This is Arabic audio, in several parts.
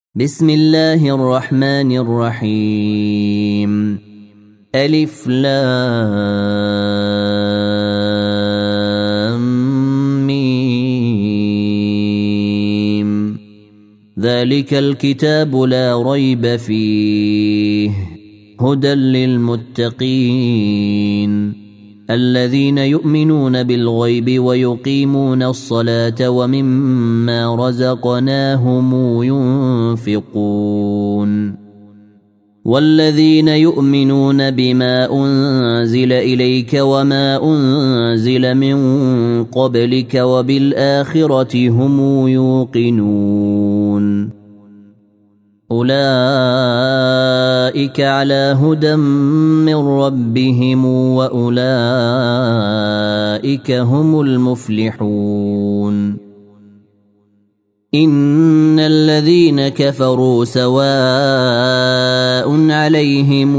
بسم الله الرحمن الرحيم. ألف لام ميم. ذلك الكتاب لا ريب فيه هدى للمتقين الذين يؤمنون بالغيب ويقيمون الصلاة ومما رزقناهم ينفقون والذين يؤمنون بما أنزل إليك وما أنزل من قبلك وبالآخرة هم يوقنون أولئك على هدى من ربهم وأولئك هم المفلحون. إن الذين كفروا سواء عليهم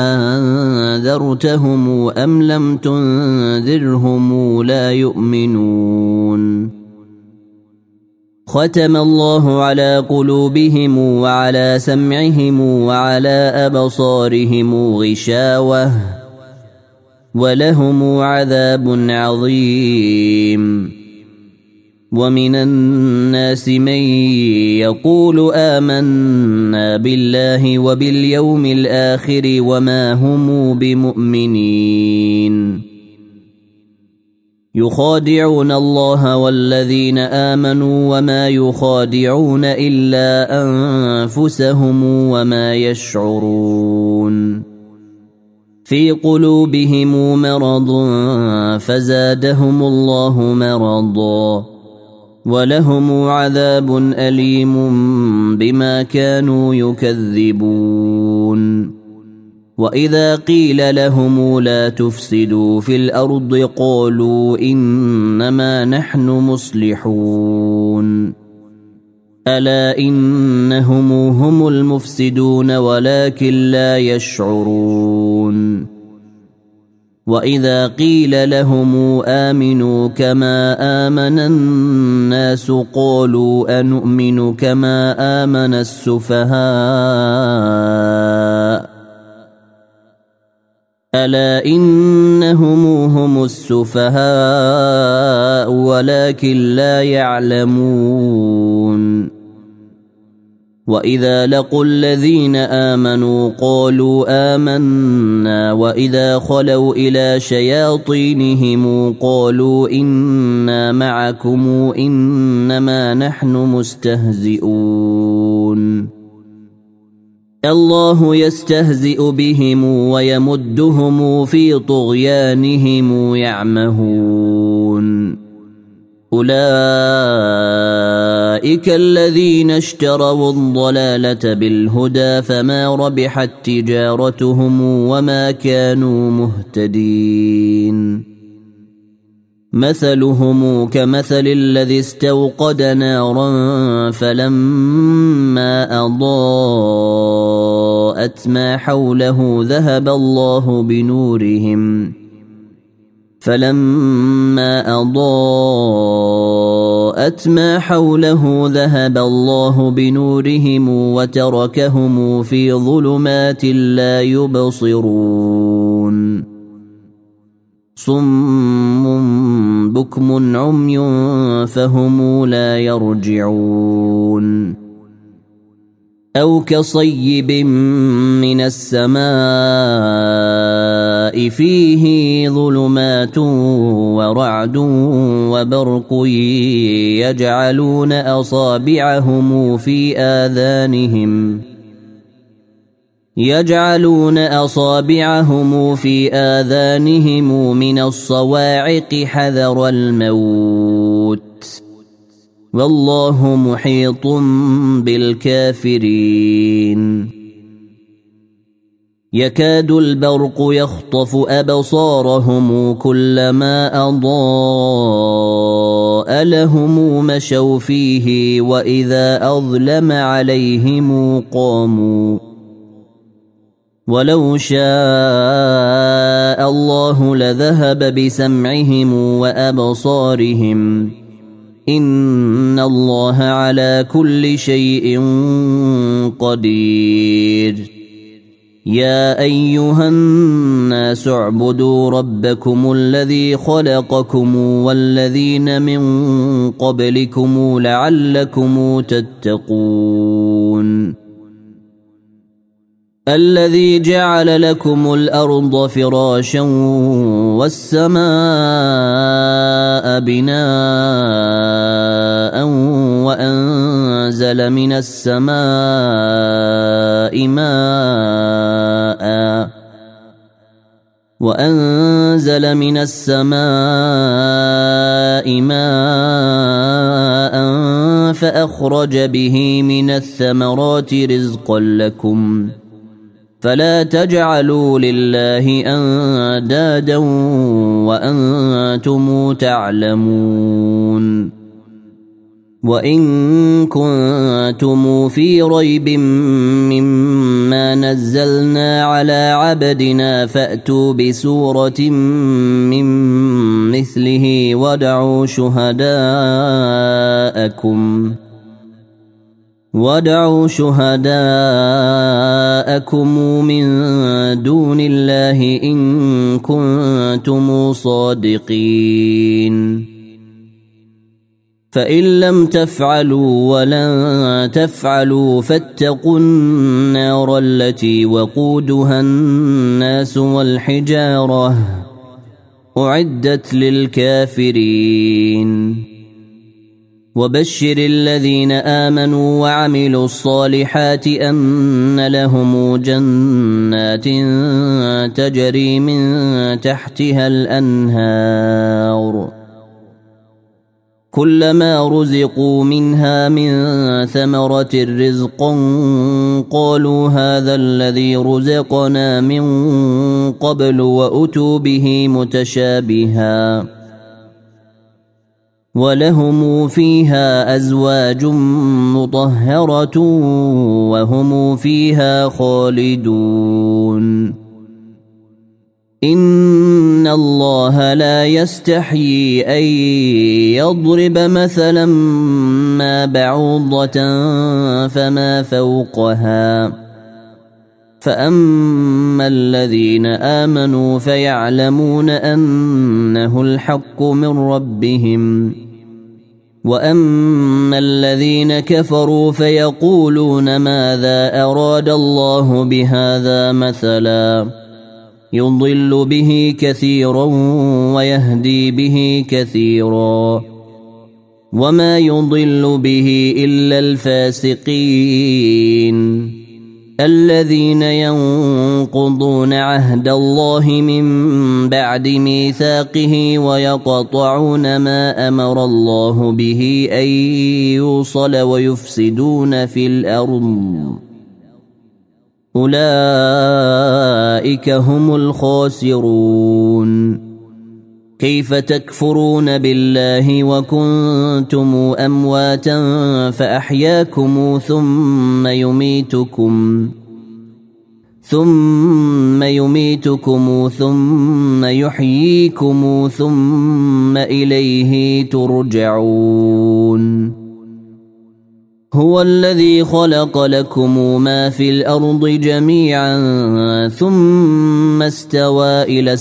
أنذرتهم أم لم تنذرهم لا يؤمنون. ختم الله على قلوبهم وعلى سمعهم وعلى أبصارهم غشاوة ولهم عذاب عظيم. ومن الناس من يقول آمنا بالله وباليوم الآخر وما هم بمؤمنين يخادعون الله والذين آمنوا وما يخادعون إلا أنفسهم وما يشعرون. في قلوبهم مرض فزادهم الله مرضا ولهم عذاب أليم بما كانوا يكذبون. وإذا قيل لهم لا تفسدوا في الأرض قالوا إنما نحن مصلحون ألا إنهم هم المفسدون ولكن لا يشعرون. وإذا قيل لهم آمنوا كما آمن الناس قالوا أنؤمن كما آمن السفهاء ألا إنهم هم السفهاء ولكن لا يعلمون. وإذا لقوا الذين آمنوا قالوا آمنا وإذا خلوا إلى شياطينهم قالوا إنا معكم إنما نحن مستهزئون. الله يستهزئ بهم ويمدهم في طغيانهم يعمهون. أولئك الذين اشتروا الضلالة بالهدى فما ربحت تجارتهم وما كانوا مهتدين. مثلهم كمثل الذي استوقد نارا فلما أضاءت ما حوله ذهب الله بنورهم وتركهم في ظلمات لا يبصرون. صم بكم عمي فهم لا يرجعون. أو كصيب من السماء فيه ظلمات ورعد وبرق يجعلون أصابعهم في آذانهم من الصواعق حذر الموت والله محيط بالكافرين. يكاد البرق يخطف أبصارهم كلما أضاء لهم مشوا فيه وإذا أظلم عليهم قاموا. ولو شاء الله لذهب بسمعهم وأبصارهم إن الله على كل شيء قدير. يا أيها الناس اعبدوا ربكم الذي خلقكم والذين من قبلكم لعلكم تتقون. الذي جعل لكم الأرض فراشا والسماء بناء وأنزل من السماء ماء فأخرج به من الثمرات رزقا لكم فلا تجعلوا لله أندادا وأنتم تعلمون. وإن كنتم في ريب مما نزلنا على عبدنا فأتوا بسورة من مثله وادعوا شهداءكم من دون الله إن كنتم صادقين. فإن لم تفعلوا ولن تفعلوا فاتقوا النار التي وقودها الناس والحجارة أعدت للكافرين. وبشر الذين آمنوا وعملوا الصالحات أن لهم جنات تجري من تحتها الأنهار كلما رزقوا منها من ثمرة رزقا قالوا هذا الذي رزقنا من قبل وأتوا به متشابها ولهم فيها أزواج مطهرة وهم فيها خالدون. إن الله لا يستحيي أن يضرب مثلا ما بعوضة فما فوقها فأما الذين آمنوا فيعلمون أنه الحق من ربهم وأما الذين كفروا فيقولون ماذا أراد الله بهذا مثلا يضل به كثيرا ويهدي به كثيرا وما يضل به إلا الفاسقين الذين ينقضون عهد الله من بعد ميثاقه ويقطعون ما أمر الله به أن يوصل ويفسدون في الأرض أولئك هم الخاسرون. كيف تكفرون بالله وكنتم أمواتا فأحياكم ثم يميتكم ثم يحييكم ثم إليه ترجعون. هو الذي خلق لكم ما في الأرض جميعا ثم استوى إلى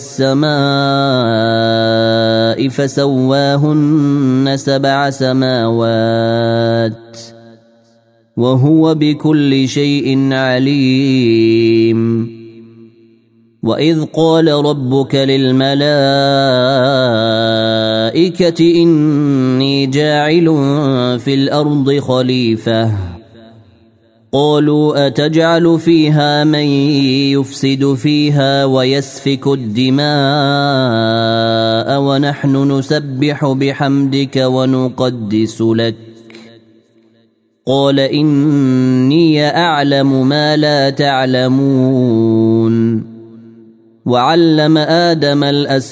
السماء فسواهن 7 سماوات وهو بكل شيء عليم. وإذ قال ربك للملائكة إني جاعل في الأرض خليفة قالوا أتجعل فيها من يفسد فيها ويسفك الدماء ونحن نسبح بحمدك ونقدس لك قال إني أعلم ما لا تعلمون. وعلم آدم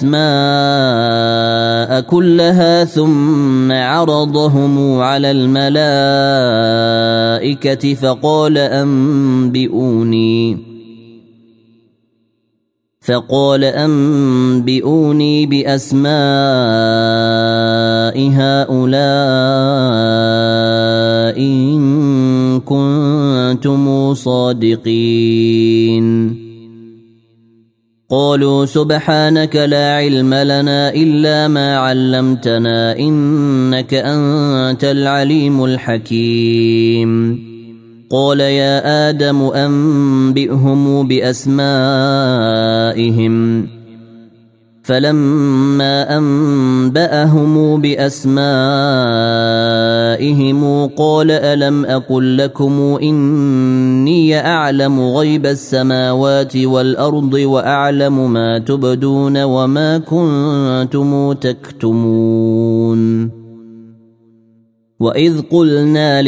الأسماء كلها ثم عرضهم على الملائكة فقال أنبئوني بأسماء هؤلاء إن كنتم صادقين. قالوا سبحانك لا علم لنا إلا ما علمتنا إنك أنت العليم الحكيم. قال يا آدم أنبئهم بأسمائهم. فلما أنبأهم بأسمائهم قال ألم أقل لكم إني أعلم غيب السماوات والأرض وأعلم ما تبدون وما كنتم تكتمون. وإذ قلنا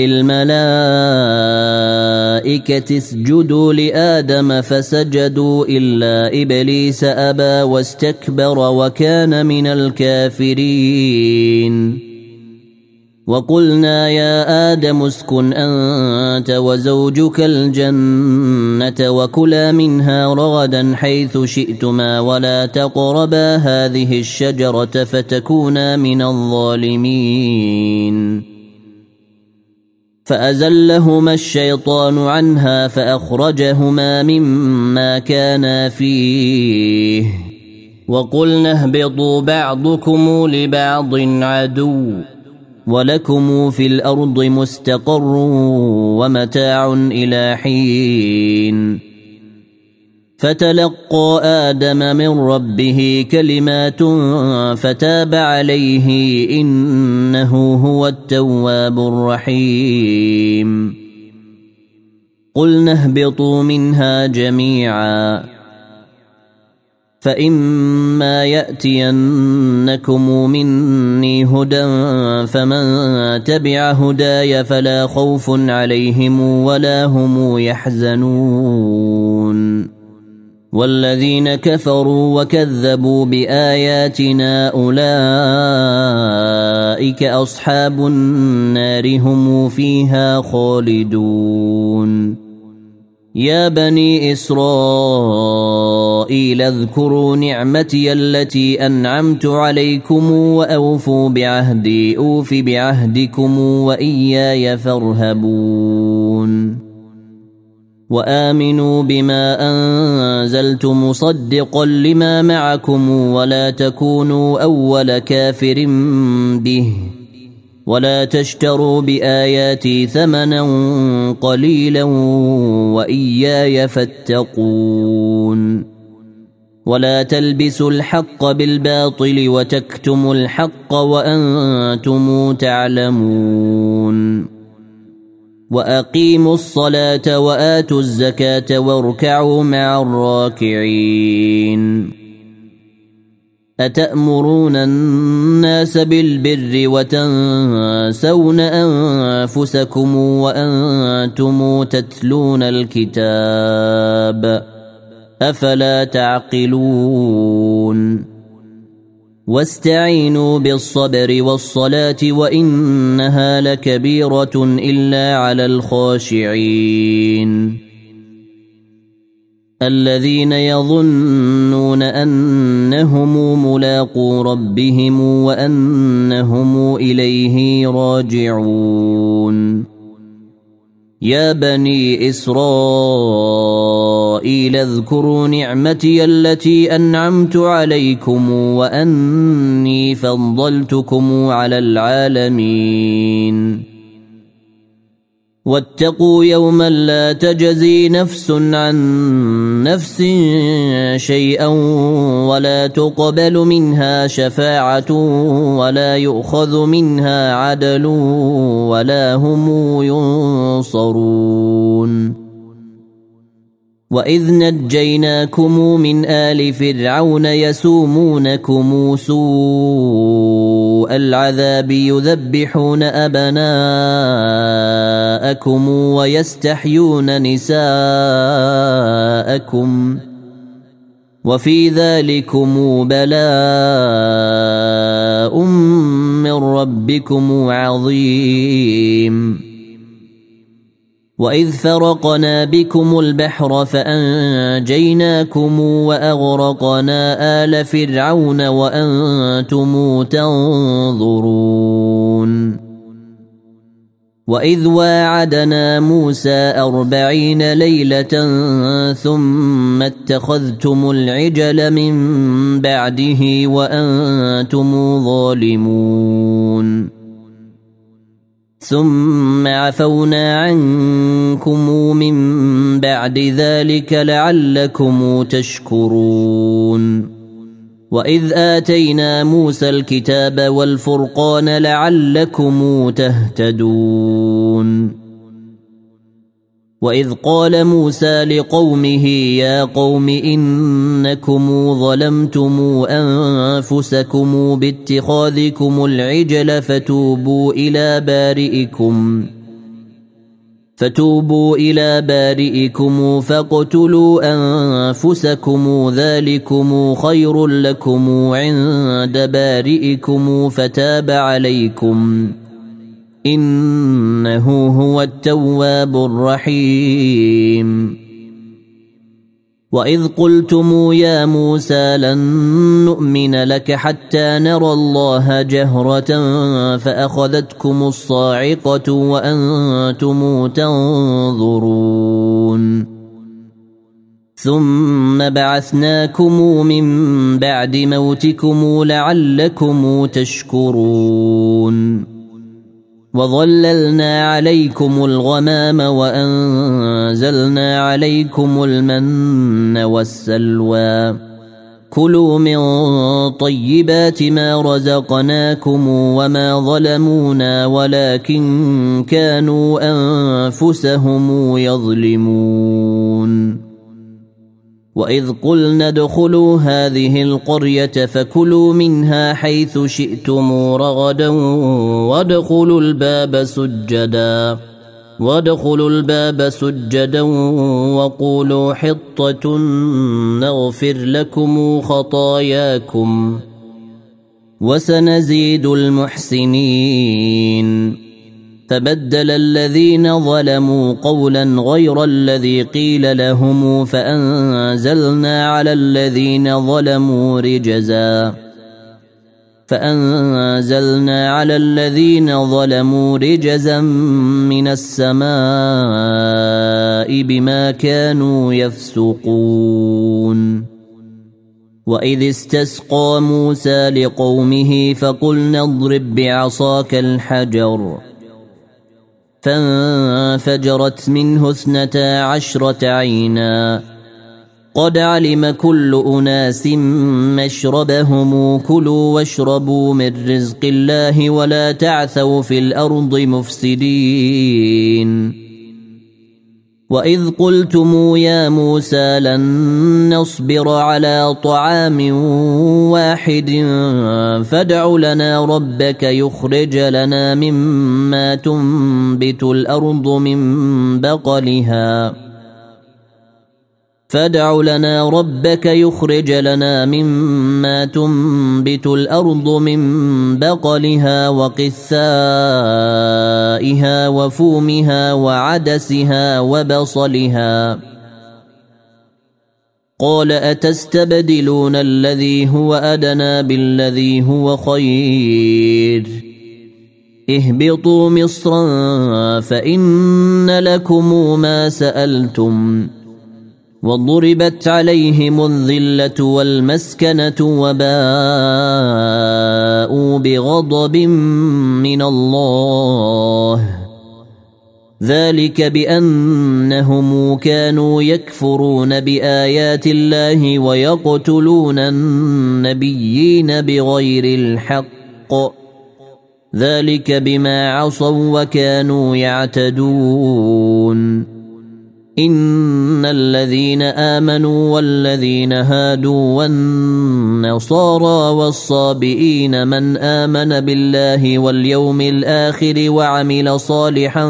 للملائكة اسجدوا لآدم فسجدوا إلا إبليس أبى واستكبر وكان من الكافرين. وقلنا يا آدم اسكن أنت وزوجك الجنة وكلا منها رغدا حيث شئتما ولا تقربا هذه الشجرة فتكونا من الظالمين. فأزلهما الشيطان عنها فأخرجهما مما كانا فيه وقلنا اهبطوا بعضكم لبعض عدو ولكم في الأرض مستقر ومتاع إلى حين. فتلقى آدم من ربه كلمات فتاب عليه إنه هو التواب الرحيم. قلنا اهبطوا منها جميعا فإما يأتينكم مني هدى فمن تبع هداي فلا خوف عليهم ولا هم يحزنون. والذين كفروا وكذبوا بآياتنا أولئك أصحاب النار هم فيها خالدون. يا بني إسرائيل اذكروا نعمتي التي أنعمت عليكم وأوفوا بعهدي أوف بعهدكم وإياي فارهبون. وآمنوا بما أنزلت مصدقا لما معكم ولا تكونوا أول كافر به ولا تشتروا بآياتي ثمنا قليلا وإياي فاتقون. ولا تلبسوا الحق بالباطل وتكتموا الحق وأنتم تعلمون. وأقيموا الصلاة وآتوا الزكاة واركعوا مع الراكعين. أتأمرون الناس بالبر وتنسون أنفسكم وأنتم تتلون الكتاب أفلا تعقلون. واستعينوا بالصبر والصلاة وإنها لكبيرة إلا على الخاشعين الذين يظنون أنهم ملاقو ربهم وأنهم إليه راجعون. يا بني إسرائيل اذكروا نعمتي التي أنعمت عليكم وأني فضلتكم على العالمين. واتقوا يوما لا تجزي نفس عن نفس شيئا ولا تقبل منها شفاعة ولا يؤخذ منها عدل ولا هم ينصرون. وإذ نجيناكم من آل فرعون يسومونكم سوء العذاب يذبحون أبناءكم ويستحيون نساءكم وفي ذلكم بلاء من ربكم عظيم. وإذ فرقنا بكم البحر فأنجيناكم وأغرقنا آل فرعون وأنتم تنظرون وإذ واعدنا موسى 40 ليلة ثم اتخذتم العجل من بعده وأنتم ظالمون ثم عفونا عنكم من بعد ذلك لعلكم تشكرون وإذ آتينا موسى الكتاب والفرقان لعلكم تهتدون وإذ قال موسى لقومه يا قوم إنكم ظلمتم أنفسكم باتخاذكم العجل فتوبوا إلى بارئكم فاقتلوا أنفسكم ذلكم خير لكم عند بارئكم فتاب عليكم إنه هو التواب الرحيم وإذ قلتم يا موسى لن نؤمن لك حتى نرى الله جهرة فأخذتكم الصاعقة وأنتم تنظرون ثم بعثناكم من بعد موتكم لعلكم تشكرون وظللنا عليكم الغمام وأنزلنا عليكم المن والسلوى كلوا من طيبات ما رزقناكم وما ظلمونا ولكن كانوا أنفسهم يظلمون وإذ قلنا ادخلوا هذه القرية فكلوا منها حيث شئتم رغدا وادخلوا الباب سجدا وقولوا حطة نغفر لكم خطاياكم وسنزيد المحسنين فبدل الذين ظلموا قولا غير الذي قيل لهم فأنزلنا على الذين ظلموا رجزا من السماء بما كانوا يفسقون وإذ استسقى موسى لقومه فقلنا اضرب بعصاك الحجر فانفجرت منه 12 عينا قد علم كل أناس مشربهم كلوا واشربوا من رزق الله ولا تعثوا في الأرض مفسدين وإذ قلتم يا موسى لن نصبر على طعام واحد فادع لنا ربك يخرج لنا مما تنبت الأرض من بقلها وقثائها وفومها وعدسها وبصلها قال أتستبدلون الذي هو أدنى بالذي هو خير اهبطوا مصرا فإن لكم ما سألتم وضربت عليهم الذلة والمسكنة وباءوا بغضب من الله ذلك بأنهم كانوا يكفرون بآيات الله ويقتلون النبيين بغير الحق ذلك بما عصوا وكانوا يعتدون إن الذين آمنوا والذين هادوا والنصارى والصابئين من آمن بالله واليوم الآخر وعمل صالحا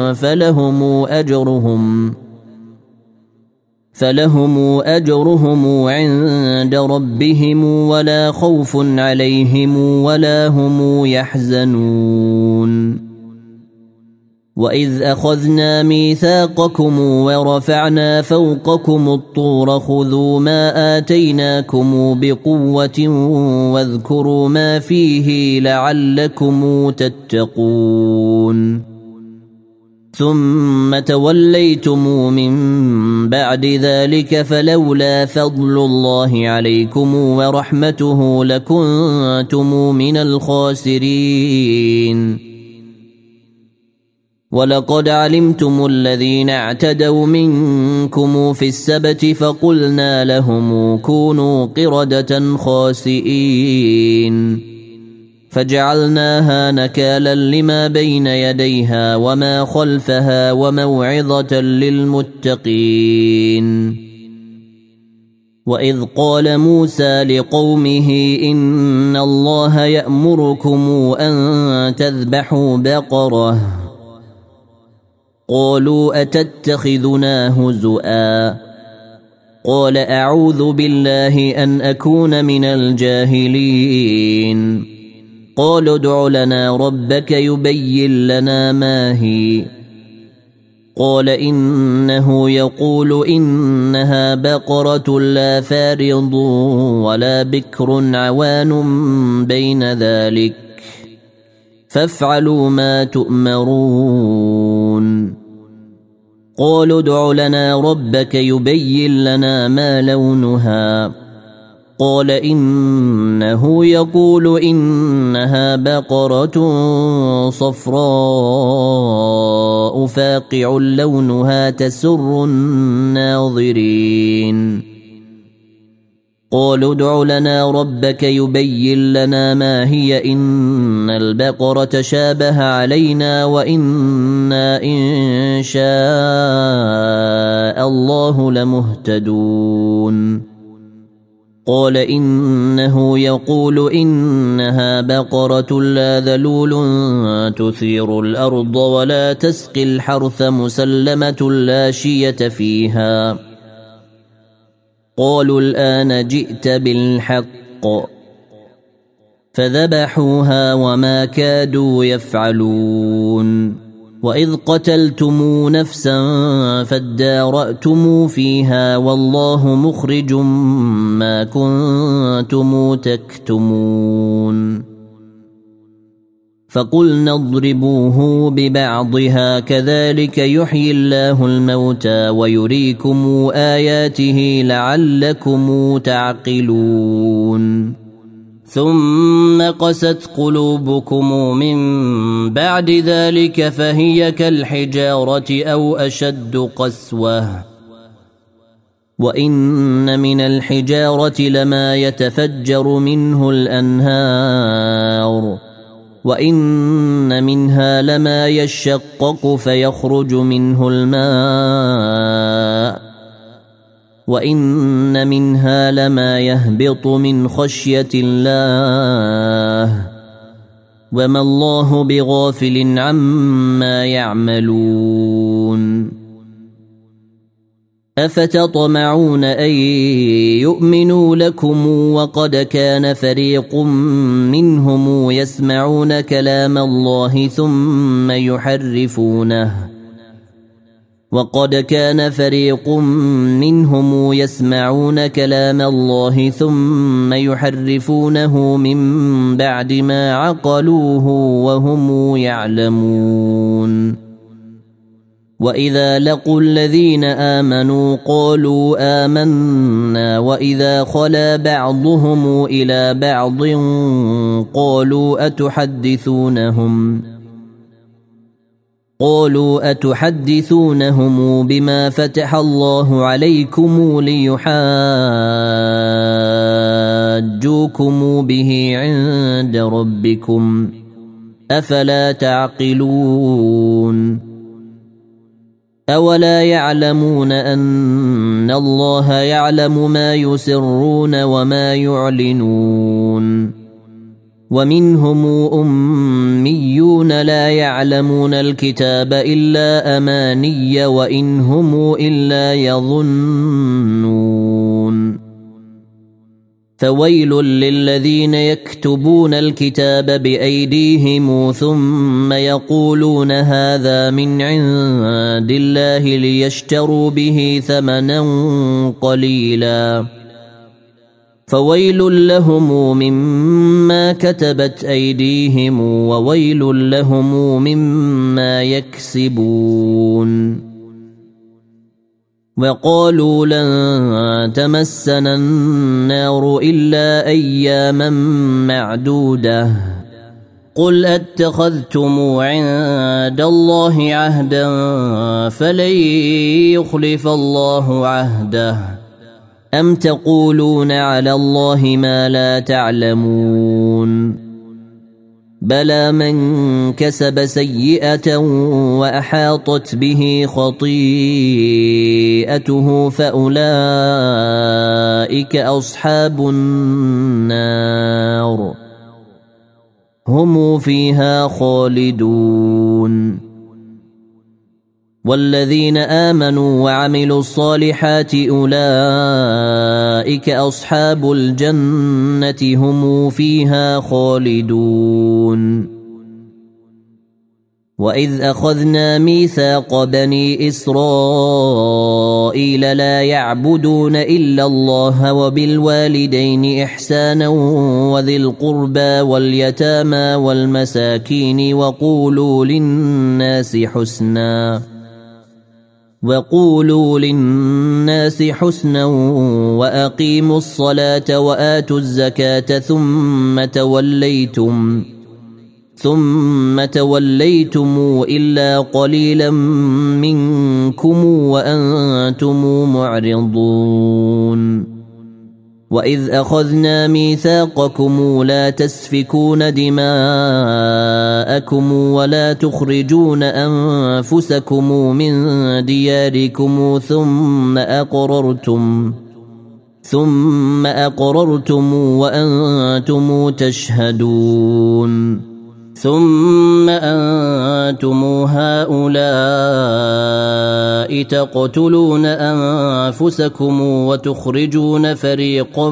فلهم أجرهم عند ربهم ولا خوف عليهم ولا هم يحزنون وإذ أخذنا ميثاقكم ورفعنا فوقكم الطور خذوا ما آتيناكم بقوة واذكروا ما فيه لعلكم تتقون ثم توليتم من بعد ذلك فلولا فضل الله عليكم ورحمته لكنتم من الخاسرين ولقد علمتم الذين اعتدوا منكم في السبت فقلنا لهم كونوا قردة خاسئين فجعلناها نكالا لما بين يديها وما خلفها وموعظة للمتقين وإذ قال موسى لقومه إن الله يأمركم أن تذبحوا بقرة قالوا أتتخذنا هزؤا قال أعوذ بالله أن أكون من الجاهلين قالوا ادع لنا ربك يبين لنا ما هي قال إنه يقول إنها بقرة لا فارض ولا بكر عوان بين ذلك فافعلوا ما تؤمرون قالوا ادع لنا ربك يبين لنا ما لونها قال إنه يقول إنها بقرة صفراء فاقع لونها تسر الناظرين قالوا ادع لنا ربك يبين لنا ما هي إن البقرة شابه علينا وإنا إن شاء الله لمهتدون قال إنه يقول إنها بقرة لا ذلول تثير الأرض ولا تسقي الحرث مسلمة لا شية فيها قالوا الآن جئت بالحق فذبحوها وما كادوا يفعلون وإذ قتلتم نفسا فادارأتم فيها والله مخرج ما كنتم تكتمون فقلنا اضربوه ببعضها كذلك يحيي الله الموتى ويريكم آياته لعلكم تعقلون ثم قست قلوبكم من بعد ذلك فهي كالحجارة أو أشد قسوة وإن من الحجارة لما يتفجر منه الأنهار وإن منها لما يشقق فيخرج منه الماء وإن منها لما يهبط من خشية الله وما الله بغافل عما يعملون أفتطمعون أن يؤمنوا لكم وقد كان فريق منهم يسمعون كلام الله ثم يحرفونه وقد كان فريق منهم يسمعون كلام الله ثم يحرفونه من بعد ما عقلوه وهم يعلمون وإذا لقوا الذين آمنوا قالوا آمنا وإذا خلا بعضهم إلى بعض قالوا أتحدثونهم بما فتح الله عليكم ليحاجوكم به عند ربكم أفلا تعقلون أولا يعلمون أن الله يعلم ما يسرون وما يعلنون ومنهم أميون لا يعلمون الكتاب إلا أماني وإن هم إلا يظنون فويل للذين يكتبون الكتاب بأيديهم ثم يقولون هذا من عند الله ليشتروا به ثمنا قليلا فويل لهم مما كتبت أيديهم وويل لهم مما يكسبون وقالوا لن تمسنا النار إلا أياما معدودة قل أتخذتم عند الله عهدا فلن يخلف الله عهده أم تقولون على الله ما لا تعلمون بلى من كسب سيئة وأحاطت به خطيئته فأولئك أصحاب النار هم فيها خالدون والذين آمنوا وعملوا الصالحات أولئك أصحاب الجنة هم فيها خالدون وإذ أخذنا ميثاق بني إسرائيل لا يعبدون إلا الله وبالوالدين إحسانا وذي القربى واليتامى والمساكين وقولوا للناس حسنا وأقيموا الصلاة وآتوا الزكاة ثم توليتم إلا قليلا منكم وأنتم معرضون وإذ أخذنا ميثاقكم لا تسفكون دماءكم ولا تخرجون أنفسكم من دياركم ثم أقررتم وأنتم تشهدون ثم أنتم هؤلاء تقتلون أنفسكم وتخرجون فريقا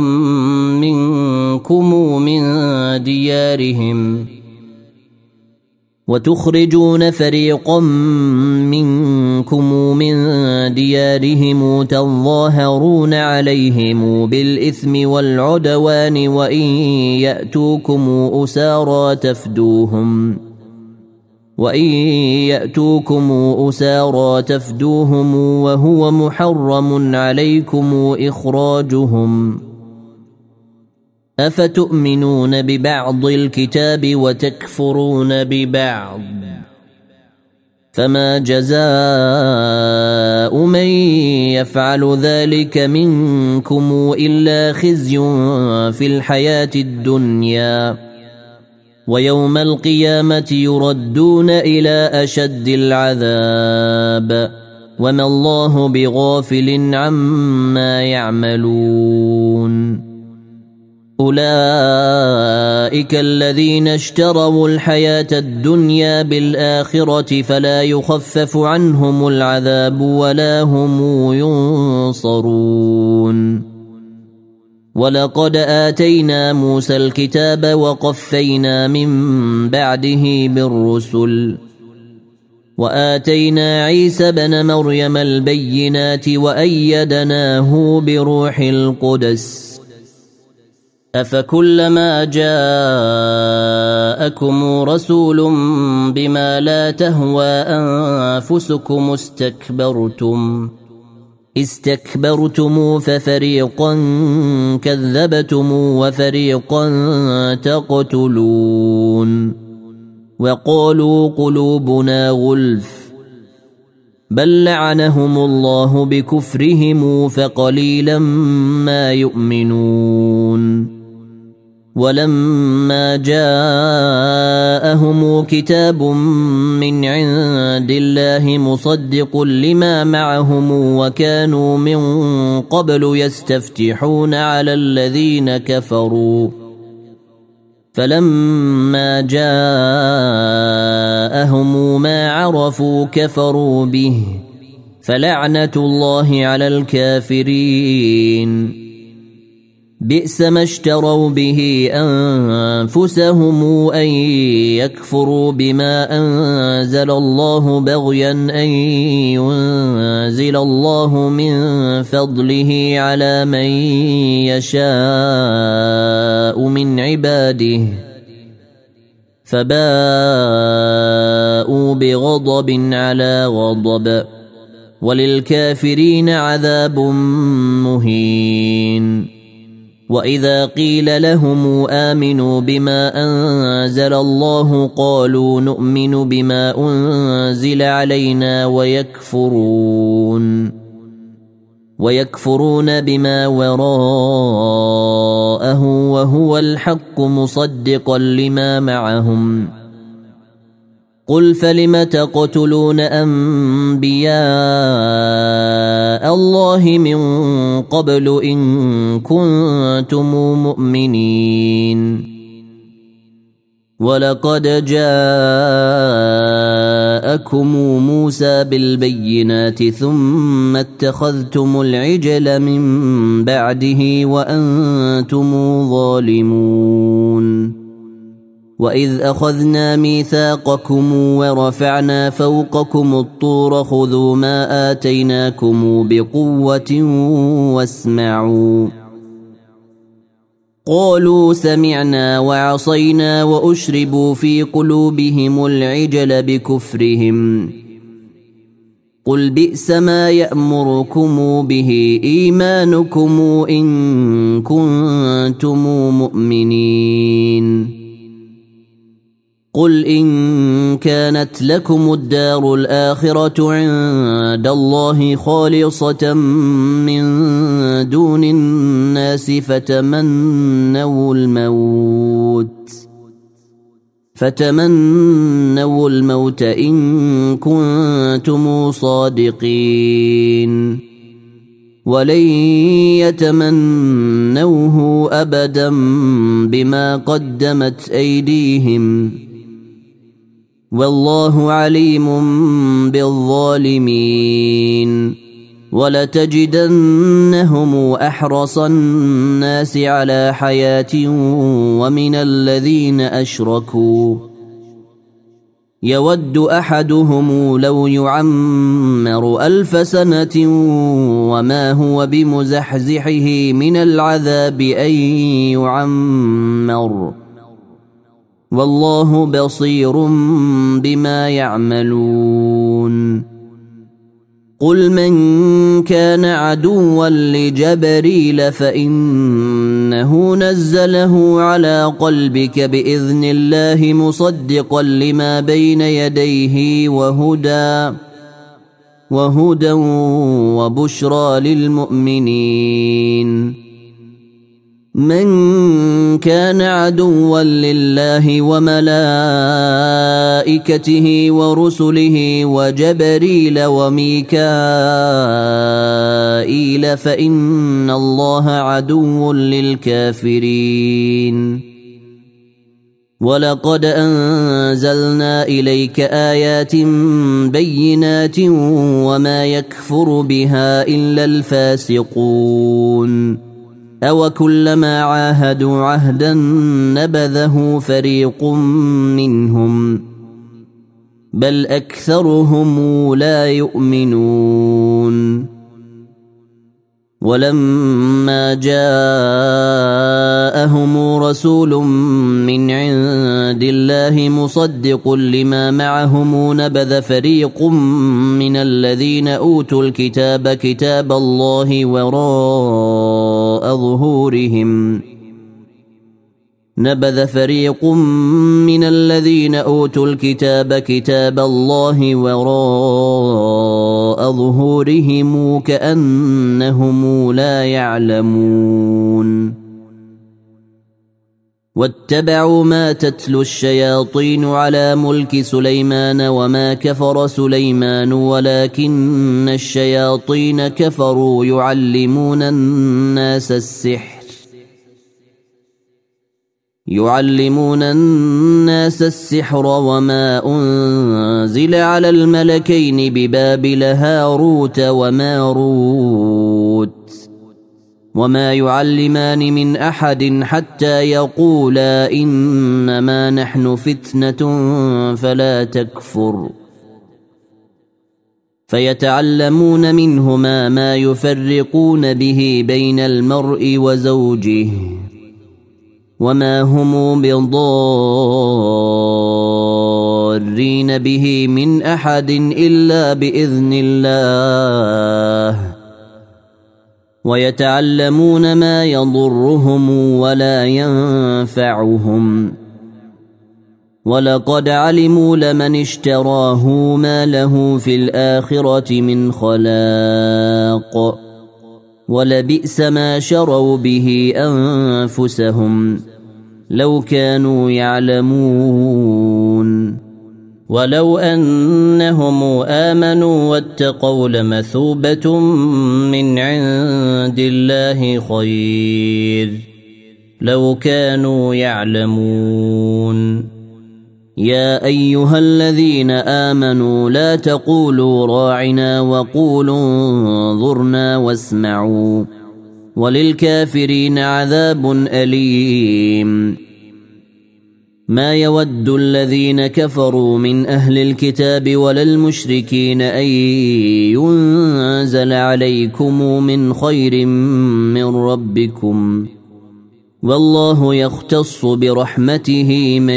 منكم من ديارهم تظاهرون عليهم بالإثم والعدوان وإن يأتوكم أسارى تفدوهم وهو محرم عليكم إخراجهم أفتؤمنون ببعض الكتاب وتكفرون ببعض فما جزاء من يفعل ذلك منكم إلا خزي في الحياة الدنيا ويوم القيامة يردون إلى أشد العذاب وما الله بغافل عما يعملون أولئك الذين اشتروا الحياة الدنيا بالآخرة فلا يخفف عنهم العذاب ولا هم ينصرون ولقد آتينا موسى الكتاب وقفينا من بعده بالرسل وآتينا عيسى بن مريم البينات وأيدناه بروح القدس أفكلما جاءكم رسول بما لا تهوى أنفسكم استكبرتم ففريقا كذبتم وفريقا تقتلون وقالوا قلوبنا غلف بل لعنهم الله بكفرهم فقليلا ما يؤمنون ولما جاءهم كتاب من عند الله مصدق لما معهم وكانوا من قبل يستفتحون على الذين كفروا فلما جاءهم ما عرفوا كفروا به فلعنة الله على الكافرين بئس ما اشتروا به أنفسهم أن يكفروا بما أنزل الله بغيا أن ينزل الله من فضله على من يشاء من عباده فباءوا بغضب على غضب وللكافرين عذاب مهين. وإذا قيل لهم آمنوا بما أنزل الله قالوا نؤمن بما أنزل علينا ويكفرون بما وراءه وهو الحق مصدقا لما معهم. قل فلم تقتلون أنبياء الله من قبل إن كنتم مؤمنين. ولقد جاءكم موسى بالبينات ثم اتخذتم العجل من بعده وأنتم ظالمون. وإذ أخذنا ميثاقكم ورفعنا فوقكم الطور خذوا ما آتيناكم بقوة واسمعوا. قالوا سمعنا وعصينا وأشربوا في قلوبهم العجل بكفرهم. قل بئس ما يأمركم به إيمانكم إن كنتم مؤمنين. قل إن كانت لكم الدار الآخرة عند الله خالصة من دون الناس فتمنوا الموت إن كنتم صادقين. ولن يتمنوه أبدا بما قدمت أيديهم والله عليم بالظالمين. ولتجدنهم أحرص الناس على حياة ومن الذين أشركوا يود أحدهم لو يعمر 1000 سنة وما هو بمزحزحه من العذاب أن يعمر والله بصير بما يعملون. قل من كان عدوا لجبريل فإنه نزله على قلبك بإذن الله مصدقا لما بين يديه وهدى وبشرى للمؤمنين. من كان عدوا لله وملائكته ورسله وجبريل وميكائيل فإن الله عدو للكافرين. ولقد أنزلنا إليك آيات بينات وما يكفر بها إلا الفاسقون. أوكلما عاهدوا عهدا نبذه فريق منهم بل أكثرهم لا يؤمنون. ولما جاءهم رسول من عند الله مصدق لما معهم نبذ فريق من الذين أوتوا الكتاب كتاب الله وراء ظهورهم نبذ فريق من الذين أوتوا الكتاب كتاب الله وراء ظهورهم كأنهم لا يعلمون. واتبعوا ما تتلو الشياطين على ملك سليمان وما كفر سليمان ولكن الشياطين كفروا يعلمون الناس السحر وما أنزل على الملكين ببابل هاروت وماروت وما يعلمان من أحد حتى يقولا إنما نحن فتنة فلا تكفر فيتعلمون منهما ما يفرقون به بين المرء وزوجه وما هم بضارين به من أحد إلا بإذن الله ويتعلمون ما يضرهم ولا ينفعهم ولقد علموا لمن اشتراه ما له في الآخرة من خلاق ولبئس ما شروا به أنفسهم لو كانوا يعلمون ولو أنهم آمنوا واتقوا لمثوبة من عند الله خير لو كانوا يعلمون يا أيها الذين آمنوا لا تقولوا راعنا وقولوا انظرنا واسمعوا وللكافرين عذاب أليم ما يود الذين كفروا من أهل الكتاب ولا المشركين أن ينزل عليكم من خير من ربكم والله يختص برحمته من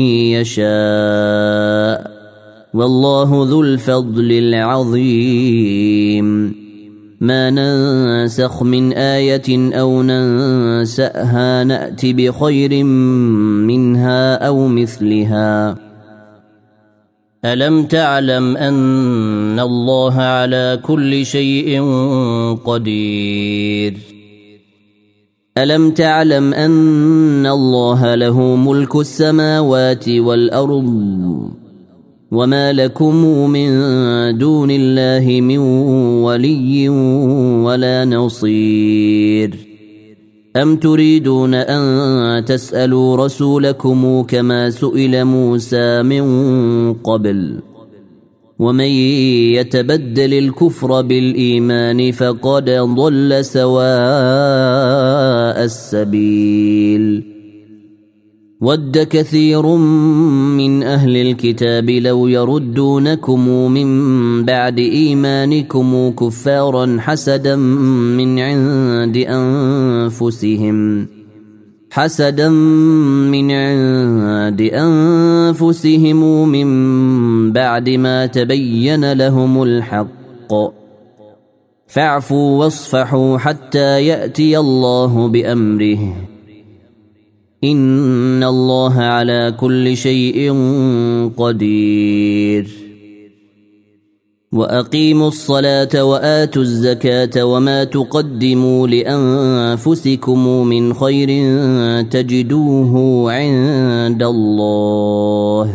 يشاء والله ذو الفضل العظيم ما ننسخ من آية أو ننسأها نأت بخير منها أو مثلها ألم تعلم أن الله على كل شيء قدير ألم تعلم أن الله له ملك السماوات والأرض وما لكم من دون الله من ولي ولا نصير أم تريدون أن تسألوا رسولكم كما سئل موسى من قبل ومن يتبدل الكفر بالإيمان فقد ضل سواء السبيل ود كثير من أهل الكتاب لو يردونكم من بعد إيمانكم كفارا حسدا من عند أنفسهم من بعد ما تبين لهم الحق فاعفوا واصفحوا حتى يأتي الله بأمره إن الله على كل شيء قدير وأقيموا الصلاة وآتوا الزكاة وما تقدموا لأنفسكم من خير تجدوه عند الله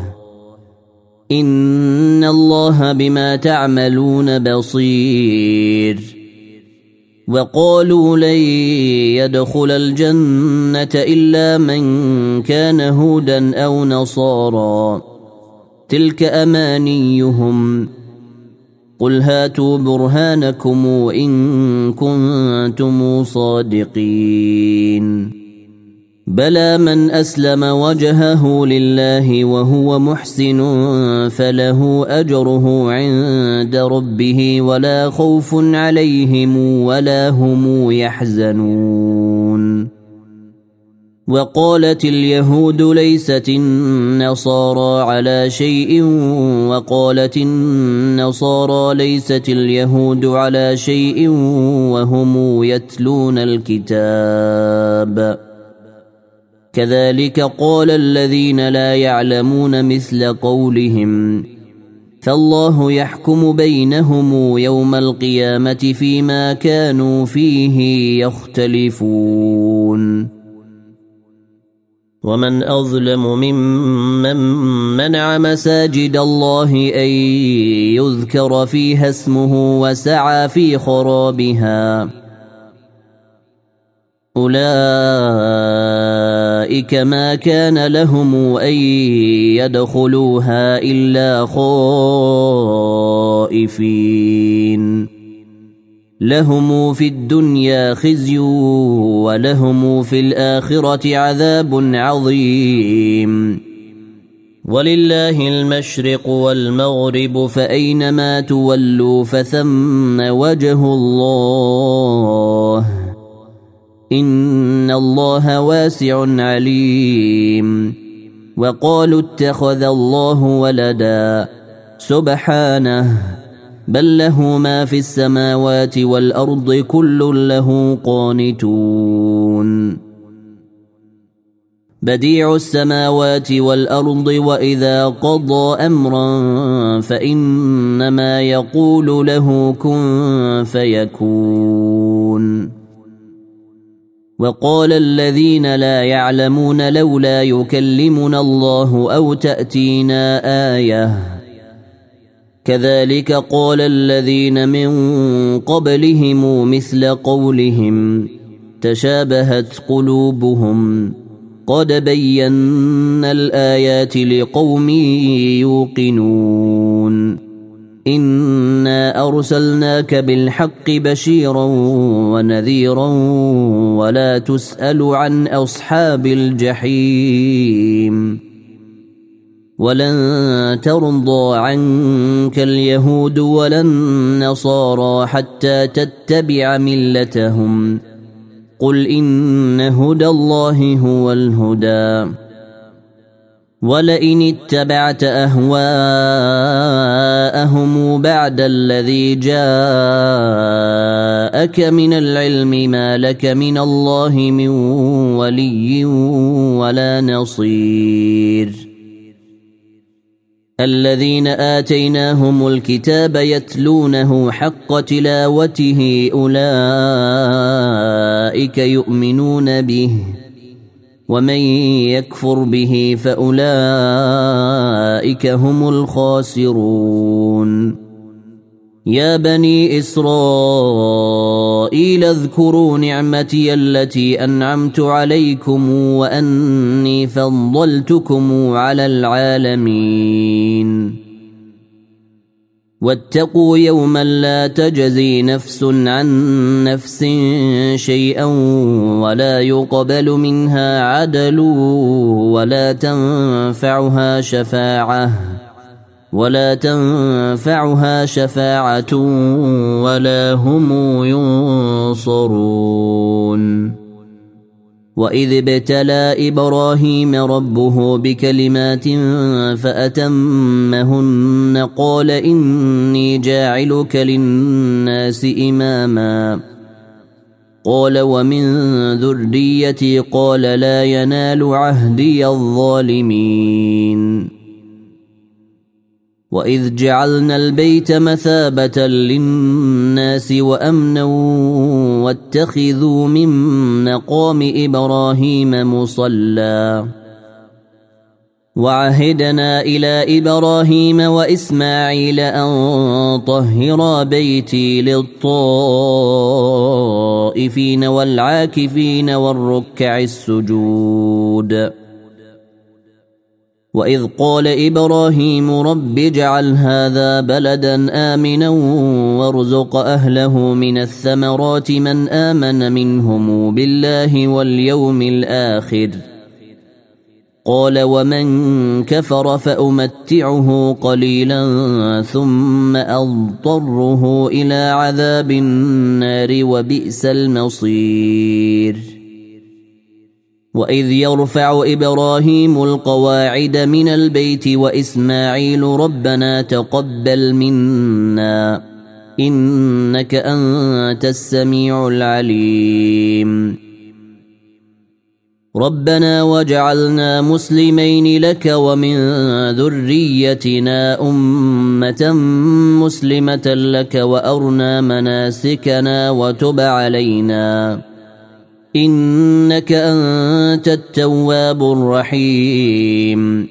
إن الله بما تعملون بصير وقالوا لن يدخل الجنة إلا من كان هودا أو نصارى تلك أمانيهم قل هاتوا برهانكم إن كنتم صادقين بلى من أسلم وجهه لله وهو محسن فله أجره عند ربه ولا خوف عليهم ولا هم يحزنون وقالت اليهود ليست النصارى على شيء وقالت النصارى ليست اليهود على شيء وهم يتلون الكتاب كذلك قال الذين لا يعلمون مثل قولهم فالله يحكم بينهم يوم القيامة فيما كانوا فيه يختلفون ومن أظلم ممن منع مساجد الله أن يذكر فيها اسمه وسعى في خرابها أولئك ما كان لهم أن يدخلوها إلا خائفين لهم في الدنيا خزي ولهم في الآخرة عذاب عظيم ولله المشرق والمغرب فأينما تولوا فثم وجه الله إن الله واسع عليم وقالوا اتخذ الله ولدا سبحانه بل له ما في السماوات والأرض كل له قانتون بديع السماوات والأرض وإذا قضى أمرا فإنما يقول له كن فيكون وقال الذين لا يعلمون لولا يكلمنا الله أو تأتينا آية كذلك قال الذين من قبلهم مثل قولهم تشابهت قلوبهم قد بينا الآيات لقوم يوقنون إنا أرسلناك بالحق بشيرا ونذيرا ولا تسأل عن أصحاب الجحيم ولن ترضى عنك اليهود ولا النصارى حتى تتبع ملتهم قل إن هدى الله هو الهدى ولئن اتبعت أهواءهم بعد الذي جاءك من العلم ما لك من الله من ولي ولا نصير الذين آتيناهم الكتاب يتلونه حق تلاوته أولئك يؤمنون به ومن يكفر به فأولئك هم الخاسرون يا بني إسرائيل اذكروا نعمتي التي أنعمت عليكم وأني فضلتكم على العالمين واتقوا يوما لا تجزي نفس عن نفس شيئا ولا يقبل منها عدل ولا تنفعها شفاعة ولا هم ينصرون وإذ ابتلى إبراهيم ربه بكلمات فأتمهن قال إني جاعلك للناس إماما قال ومن ذريتي قال لا ينال عهدي الظالمين وإذ جعلنا البيت مثابة للناس وأمنا واتخذوا من مقام إبراهيم مصلى وعهدنا إلى إبراهيم وإسماعيل أن طهرا بيتي للطائفين والعاكفين والركع السجود وإذ قال إبراهيم رب اجعل هذا بلدا آمنا وارزق أهله من الثمرات من آمن منهم بالله واليوم الآخر قال ومن كفر فأمتعه قليلا ثم أضطره إلى عذاب النار وبئس المصير وإذ يرفع إبراهيم القواعد من البيت وإسماعيل ربنا تقبل منا إنك أنت السميع العليم ربنا وجعلنا مسلمين لك ومن ذريتنا أمة مسلمة لك وأرنا مناسكنا وتب علينا إنك أنت التواب الرحيم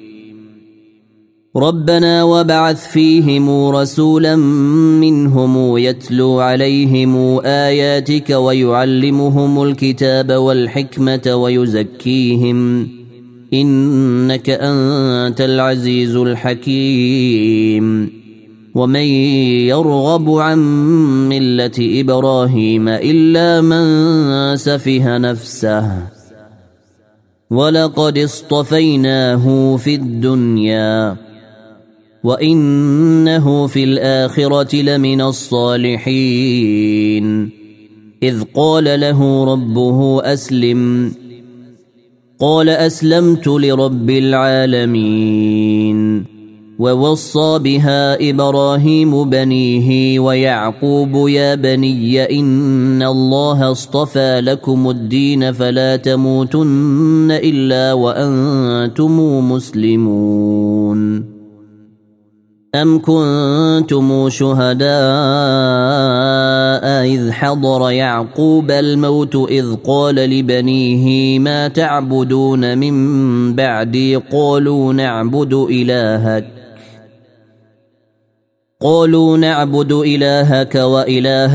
ربنا وابعث فيهم رسولا منهم يتلو عليهم آياتك ويعلمهم الكتاب والحكمة ويزكيهم إنك أنت العزيز الحكيم ومن يرغب عن ملة إبراهيم إلا من سفه نفسه ولقد اصطفيناه في الدنيا وإنه في الآخرة لمن الصالحين إذ قال له ربه أسلم قال أسلمت لرب العالمين ووصى بها إبراهيم بنيه ويعقوب يا بني إن الله اصطفى لكم الدين فلا تموتن إلا وأنتم مسلمون أم كنتم شهداء إذ حضر يعقوب الموت إذ قال لبنيه ما تعبدون من بعدي قالوا نعبد إلهك وإله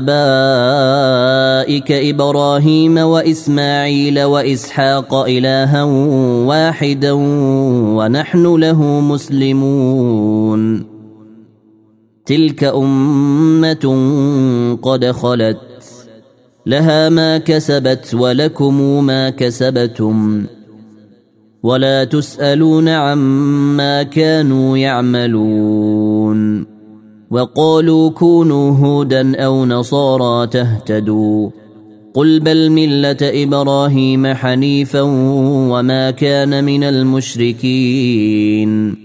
آبائك إبراهيم وإسماعيل وإسحاق إلها واحدا ونحن له مسلمون تلك أمة قد خلت لها ما كسبت ولكم ما كسبتم ولا تسألون عما كانوا يعملون وقالوا كونوا هودا أو نصارى تهتدوا قل بل ملة إبراهيم حنيفا وما كان من المشركين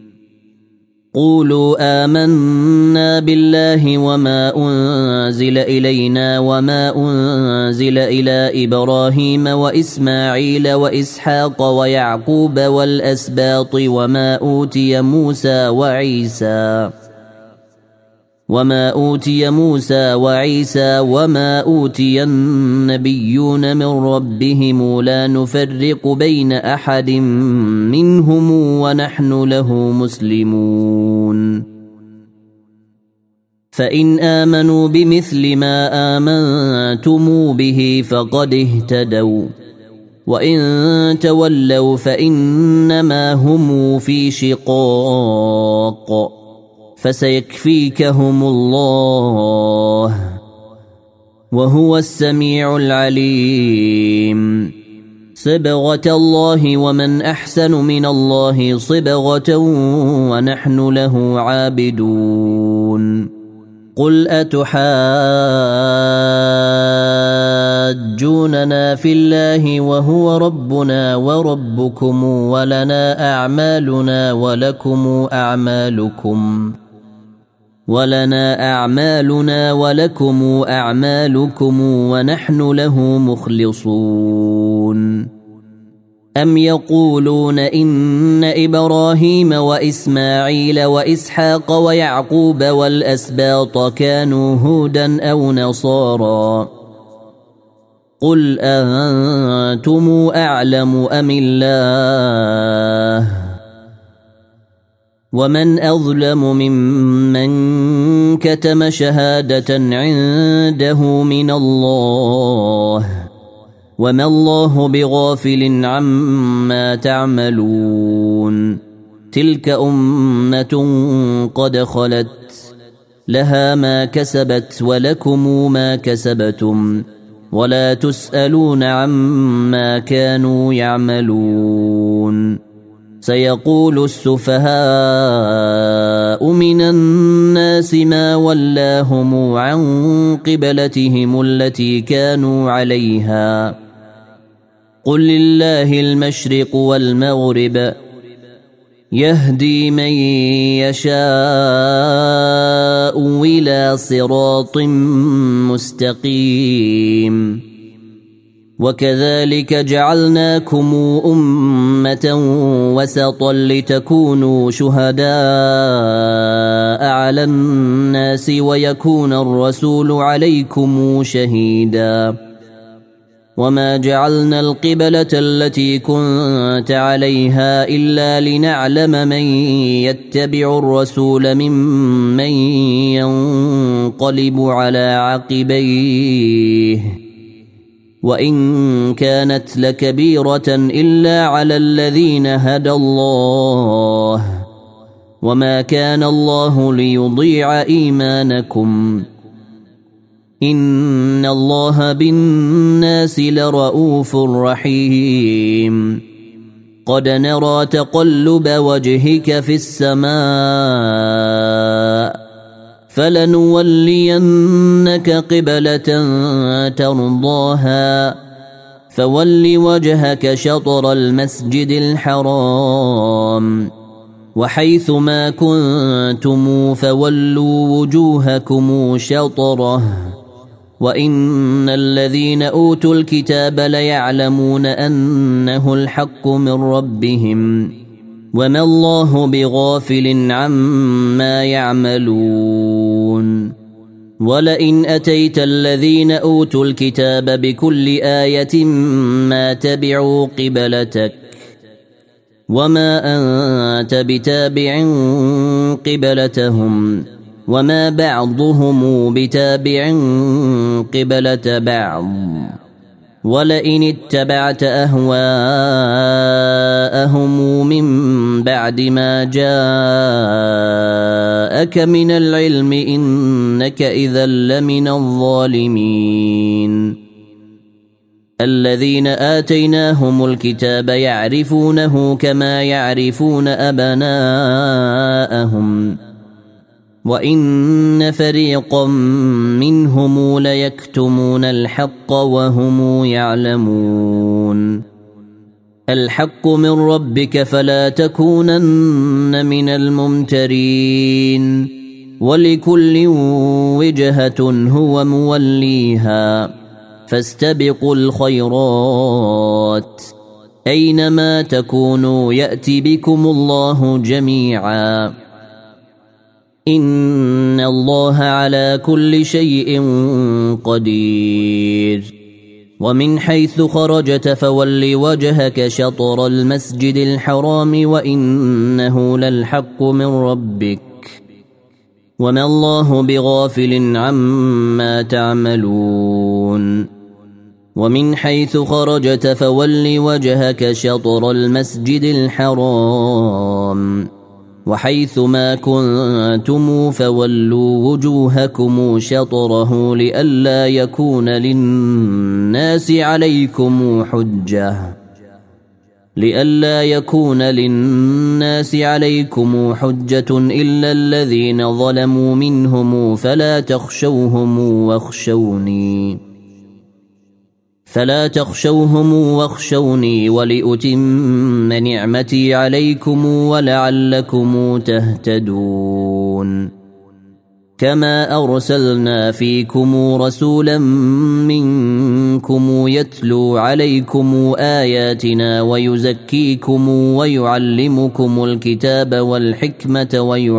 قولوا آمنا بالله وما أنزل إلينا وما أنزل إلى إبراهيم وإسماعيل وإسحاق ويعقوب والأسباط وما أوتي موسى وعيسى وما أوتي النبيون من ربهم لا نفرق بين أحد منهم ونحن له مسلمون فإن آمنوا بمثل ما آمنتم به فقد اهتدوا وإن تولوا فإنما هم في شقاق فسيكفيكهم الله وهو السميع العليم صبغة الله ومن أحسن من الله صبغة ونحن له عابدون قل أتحاجوننا في الله وهو ربنا وربكم ولنا أعمالنا ولكم أعمالكم ونحن له مخلصون أم يقولون إن إبراهيم وإسماعيل وإسحاق ويعقوب والأسباط كانوا هودا أو نصارى قل أنتم أعلم أم الله ومن أظلم ممن كتم شهادة عنده من الله وما الله بغافل عما تعملون تلك أمة قد خلت لها ما كسبت ولكم ما كسبتم ولا تسألون عما كانوا يعملون سيقول السفهاء من الناس ما ولاهم عن قبلتهم التي كانوا عليها قل لله المشرق والمغرب يهدي من يشاء إلى صراط مستقيم وكذلك جعلناكم أمة وسطا لتكونوا شهداء على الناس ويكون الرسول عليكم شهيدا وما جعلنا القبلة التي كنت عليها إلا لنعلم من يتبع الرسول ممن ينقلب على عقبيه وإن كانت لكبيرة إلا على الذين هدى الله وما كان الله ليضيع إيمانكم إن الله بالناس لرؤوف رحيم قد نرى تقلب وجهك في السماء فلنولينك قبلة ترضاها فول وجهك شطر المسجد الحرام وحيث ما كنتم فولوا وجوهكم شطره وإن الذين أوتوا الكتاب ليعلمون أنه الحق من ربهم وما الله بغافل عما يعملون ولئن أتيت الذين أوتوا الكتاب بكل آية ما تبعوا قبلتك وما أنت بتابع قبلتهم وما بعضهم بتابع قبلة بعض ولئن اتبعت أهواءهم من بعد ما جاءك من العلم إنك إذا لمن الظالمين الذين آتيناهم الكتاب يعرفونه كما يعرفون أبناءهم وإن فريقا منهم ليكتمون الحق وهم يعلمون الحق من ربك فلا تكونن من الممترين ولكل وجهة هو موليها فاستبقوا الخيرات أينما تكونوا يأتي بكم الله جميعا إن الله على كل شيء قدير ومن حيث خرجت فول وجهك شطر المسجد الحرام وإنه للحق من ربك وما الله بغافل عما تعملون ومن حيث خرجت فول وجهك شطر المسجد الحرام وحيث ما كنتم فولوا وجوهكم شطره لئلا يكون للناس عليكم حجة إلا الذين ظلموا منهم فلا تخشوهم واخشوني ولأتم نعمتي عليكم ولعلكم تهتدون كما أرسلنا فيكم رسولا منكم يتلو عليكم آياتنا ويزكيكم ويعلمكم الكتاب والحكمة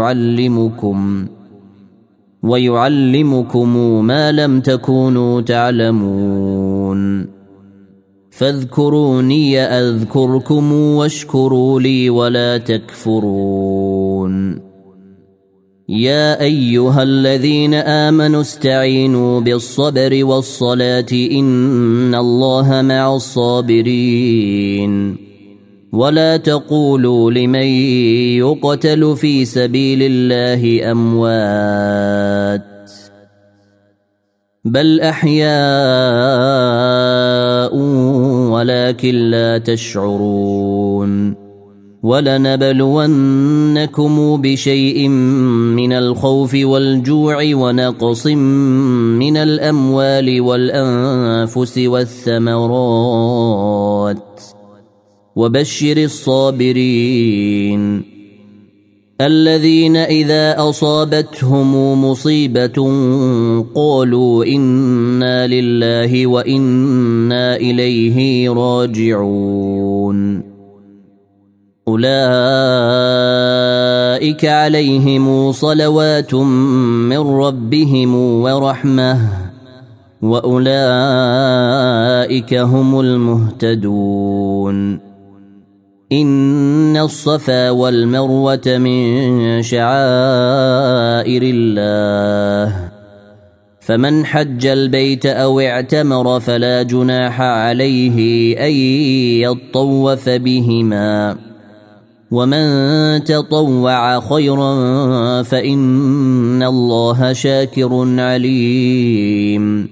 ويعلمكم ما لم تكونوا تعلمون فاذكروني أذكركم واشكروا لي ولا تكفرون يا أيها الذين آمنوا استعينوا بالصبر والصلاة إن الله مع الصابرين ولا تقولوا لمن يقتل في سبيل الله أموات بل أحياء ولكن لا تشعرون ولنبلونكم بشيء من الخوف والجوع ونقص من الأموال والأنفس والثمرات وبشر الصابرين الذين إذا أصابتهم مصيبة قالوا إنا لله وإنا إليه راجعون أولئك عليهم صلوات من ربهم ورحمة وأولئك هم المهتدون إن الصفا والمروة من شعائر الله فمن حج البيت أو اعتمر فلا جناح عليه أن يطوف بهما ومن تطوع خيرا فإن الله شاكر عليم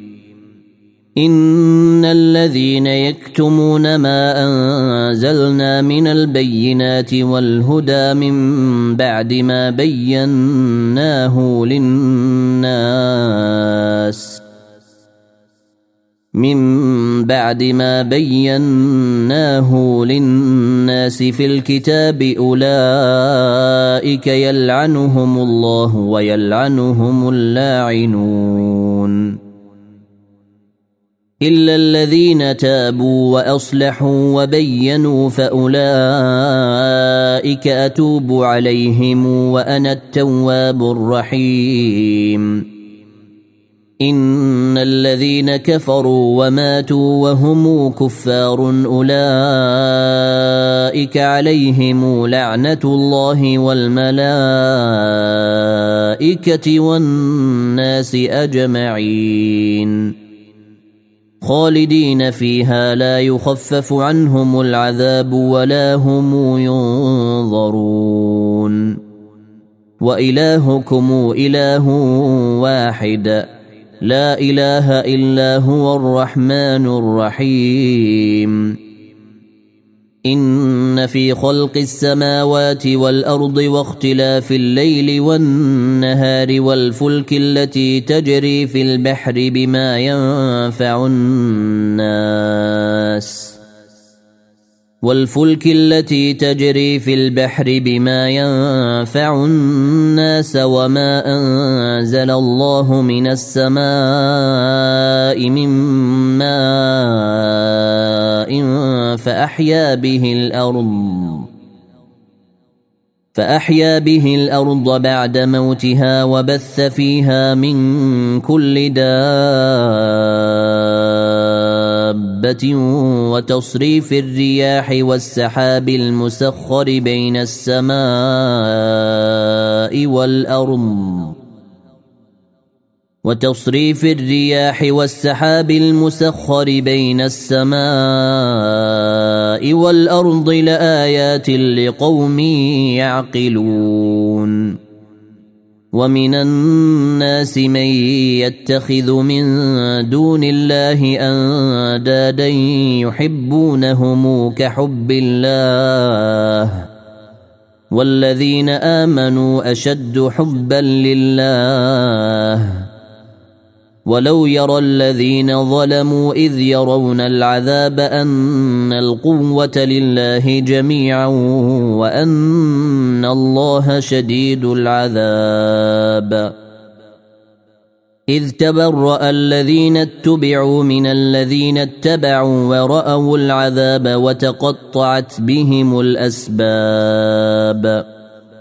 إن الذين يكتمون ما أنزلنا من البينات والهدى من بعد ما بيناه للناس في الكتاب أولئك يلعنهم الله ويلعنهم اللاعنون إلا الذين تابوا وأصلحوا وبينوا فأولئك أتوب عليهم وأنا التواب الرحيم إن الذين كفروا وماتوا وهم كفار أولئك عليهم لعنة الله والملائكة والناس أجمعين خالدين فيها لا يخفف عنهم العذاب ولا هم ينظرون وإلهكم إله واحد لا إله إلا هو الرحمن الرحيم إن في خلق السماوات والأرض واختلاف الليل والنهار والفلك التي تجري في البحر بما ينفع الناس وما أنزل الله من السماء من ماء فأحيا به الأرض بعد موتها وبث فيها من كل دابة وتصريف الرياح والسحاب المسخر بين السماء والأرض لآيات لقوم يعقلون ومن الناس من يتخذ من دون الله أندادا يحبونهم كحب الله والذين آمنوا أشد حبا لله ولو يرى الذين ظلموا إذ يرون العذاب أن القوة لله جميعا وأن الله شديد العذاب إذ تبرأ الذين اتبعوا من الذين اتبعوا ورأوا العذاب وتقطعت بهم الأسباب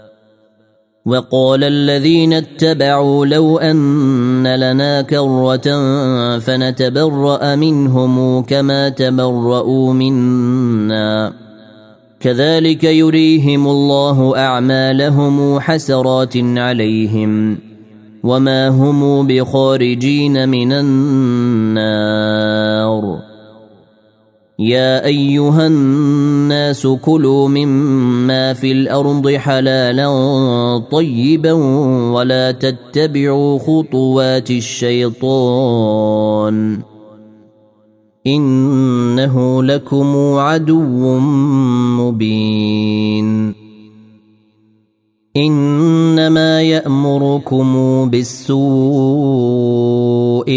وقال الذين اتبعوا لو أن لنا كرة فنتبرأ منهم كما تبرؤوا منا كذلك يريهم الله أعمالهم حسرات عليهم وما هم بخارجين من النار يا أيها الناس كلوا مما في الأرض حلالا طيبا ولا تتبعوا خطوات الشيطان إنه لكم عدو مبين إنما يأمركم بالسوء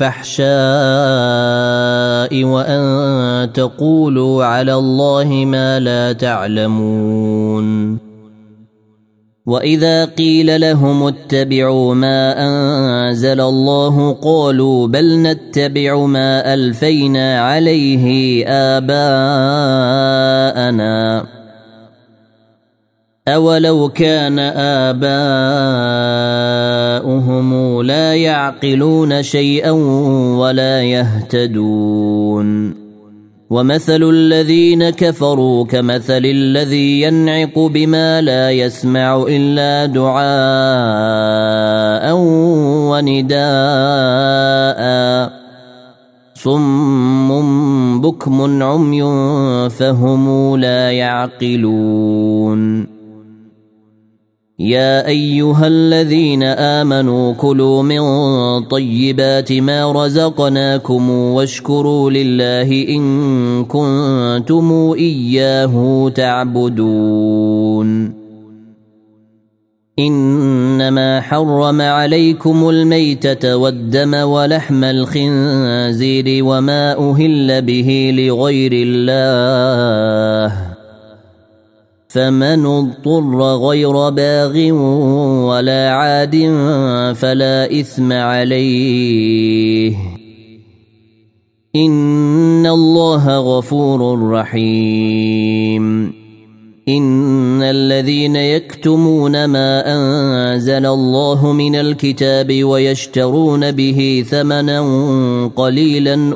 والفحشاء وأن تقولوا على الله ما لا تعلمون وإذا قيل لهم اتبعوا ما أنزل الله قالوا بل نتبع ما ألفينا عليه آباءنا أولو كان آباؤهم لا يعقلون شيئا ولا يهتدون ومثل الذين كفروا كمثل الذي ينعق بما لا يسمع إلا دعاء ونداء صم بكم عمي فهم لا يعقلون يا أيها الذين آمنوا كلوا من طيبات ما رزقناكم واشكروا لله إن كنتم إياه تعبدون إنما حرم عليكم الميتة والدم ولحم الخنزير وما أهل به لغير الله فمن اضطر غير باغ ولا عاد فلا إثم عليه إن الله غفور رحيم إن الذين يكتمون ما أنزل الله من الكتاب ويشترون به ثمنا قليلا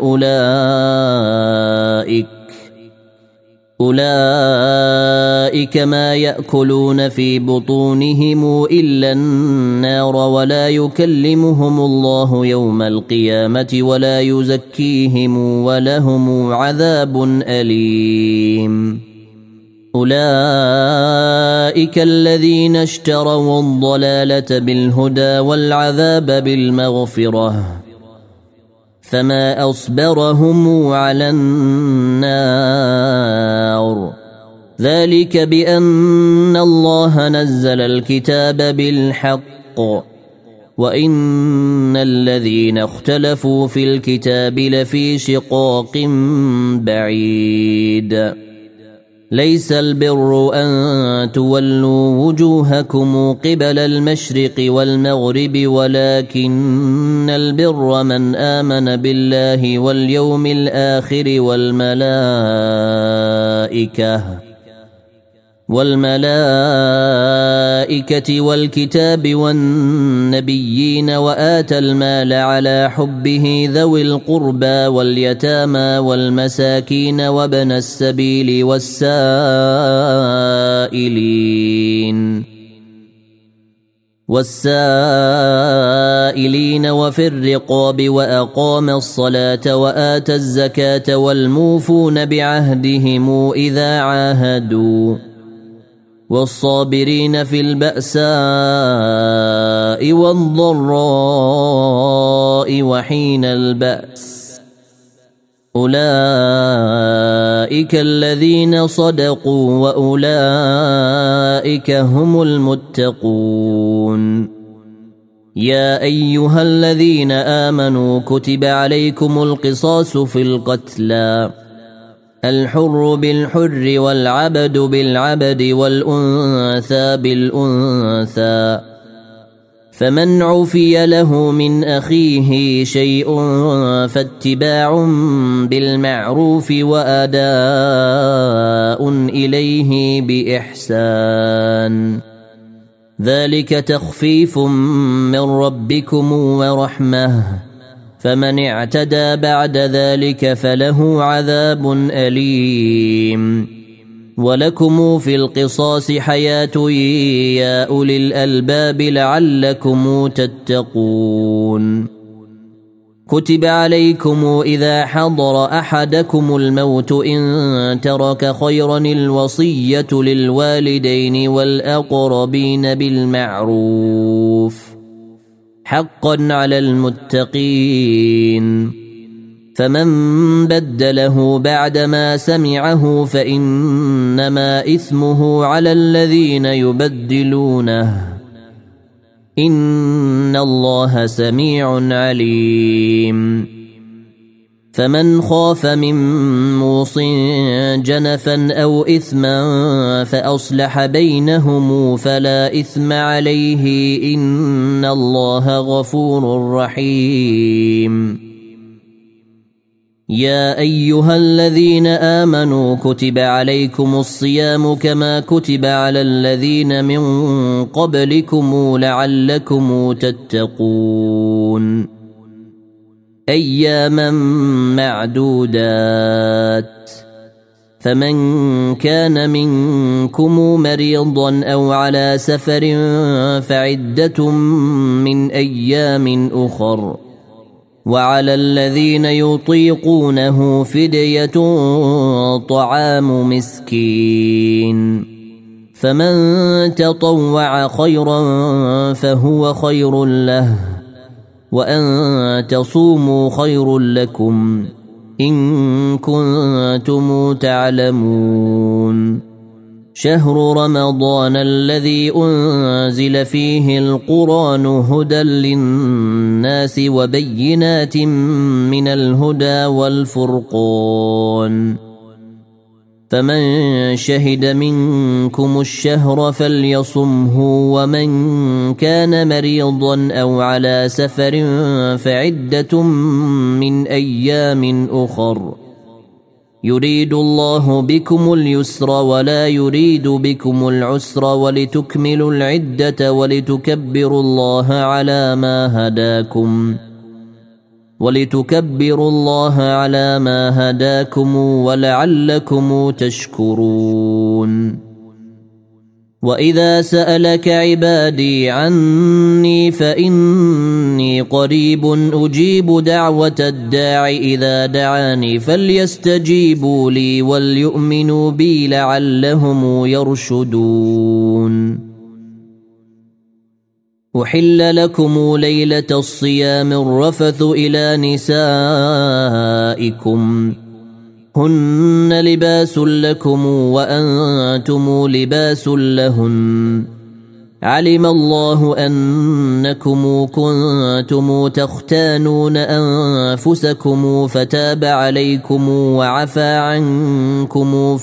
أولئك ما يأكلون في بطونهم إلا النار ولا يكلمهم الله يوم القيامة ولا يزكيهم ولهم عذاب أليم أولئك الذين اشتروا الضلالة بالهدى والعذاب بالمغفرة فما أصبرهم على النار ذلك بأن الله نزل الكتاب بالحق وإن الذين اختلفوا في الكتاب لفي شقاق بعيد ليس البر أن تولوا وجوهكم قبل المشرق والمغرب ولكن البر من آمن بالله واليوم الآخر والملائكة والكتاب والنبيين وآتى المال على حبه ذوي القربى واليتامى والمساكين وابن السبيل والسائلين وفي الرقاب وأقام الصلاة وآتى الزكاة والموفون بعهدهم إذا عاهدوا والصابرين في البأساء والضراء وحين البأس أولئك الذين صدقوا وأولئك هم المتقون يا أيها الذين آمنوا كتب عليكم القصاص في القتلى الحر بالحر والعبد بالعبد والأنثى بالأنثى فمن عفي له من أخيه شيء فاتباع بالمعروف وأداء إليه بإحسان ذلك تخفيف من ربكم ورحمة فمن اعتدى بعد ذلك فله عذاب أليم ولكم في القصاص حياة يا أولي الألباب لعلكم تتقون كتب عليكم إذا حضر أحدكم الموت إن ترك خيرا الوصية للوالدين والأقربين بالمعروف حقا على المتقين فمن بدله بعدما سمعه فإنما إثمه على الذين يبدلونه إن الله سميع عليم فمن خاف من موص جنفا أو إثما فأصلح بينهم فلا إثم عليه إن الله غفور رحيم يا أيها الذين آمنوا كتب عليكم الصيام كما كتب على الذين من قبلكم لعلكم تتقون أياما معدودات فمن كان منكم مريضا أو على سفر فعدة من أيام أخر وعلى الذين يطيقونه فدية طعام مسكين فمن تطوع خيرا فهو خير له وأن تصوموا خير لكم إن كنتم تعلمون شهر رمضان الذي أنزل فيه القرآن هدى للناس وبينات من الهدى والفرقان فمن شهد منكم الشهر فليصمه ومن كان مريضا أو على سفر فعدة من أيام أخر يريد الله بكم اليسر ولا يريد بكم العسر ولتكملوا العدة ولتكبروا الله على ما هداكم ولعلكم تشكرون وإذا سألك عبادي عني فإني قريب أجيب دعوة الداع إذا دعاني فليستجيبوا لي وليؤمنوا بي لعلهم يرشدون أحل لكم ليلة الصيام الرفث إلى نسائكم هن لباس لكم وأنتم لباس لهن علم الله أنكم كنتم تختانون أنفسكم فتاب عليكم وعفى عنكم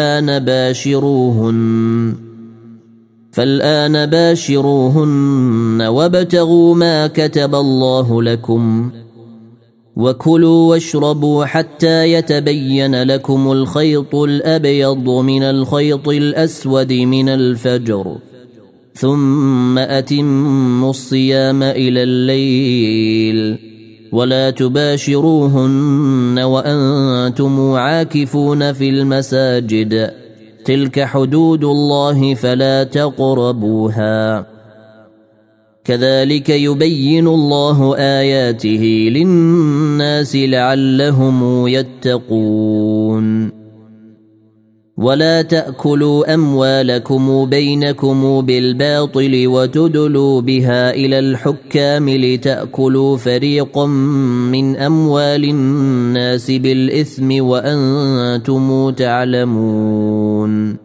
فالآن باشروهن وابتغوا ما كتب الله لكم وكلوا واشربوا حتى يتبين لكم الخيط الأبيض من الخيط الأسود من الفجر ثم أتموا الصيام إلى الليل ولا تباشروهن وأنتم عاكفون في المساجد تلك حدود الله فلا تقربوها كذلك يبين الله آياته للناس لعلهم يتقون ولا تأكلوا أموالكم بينكم بالباطل وتدلوا بها إلى الحكام لتأكلوا فريقا من أموال الناس بالإثم وأنتم تعلمون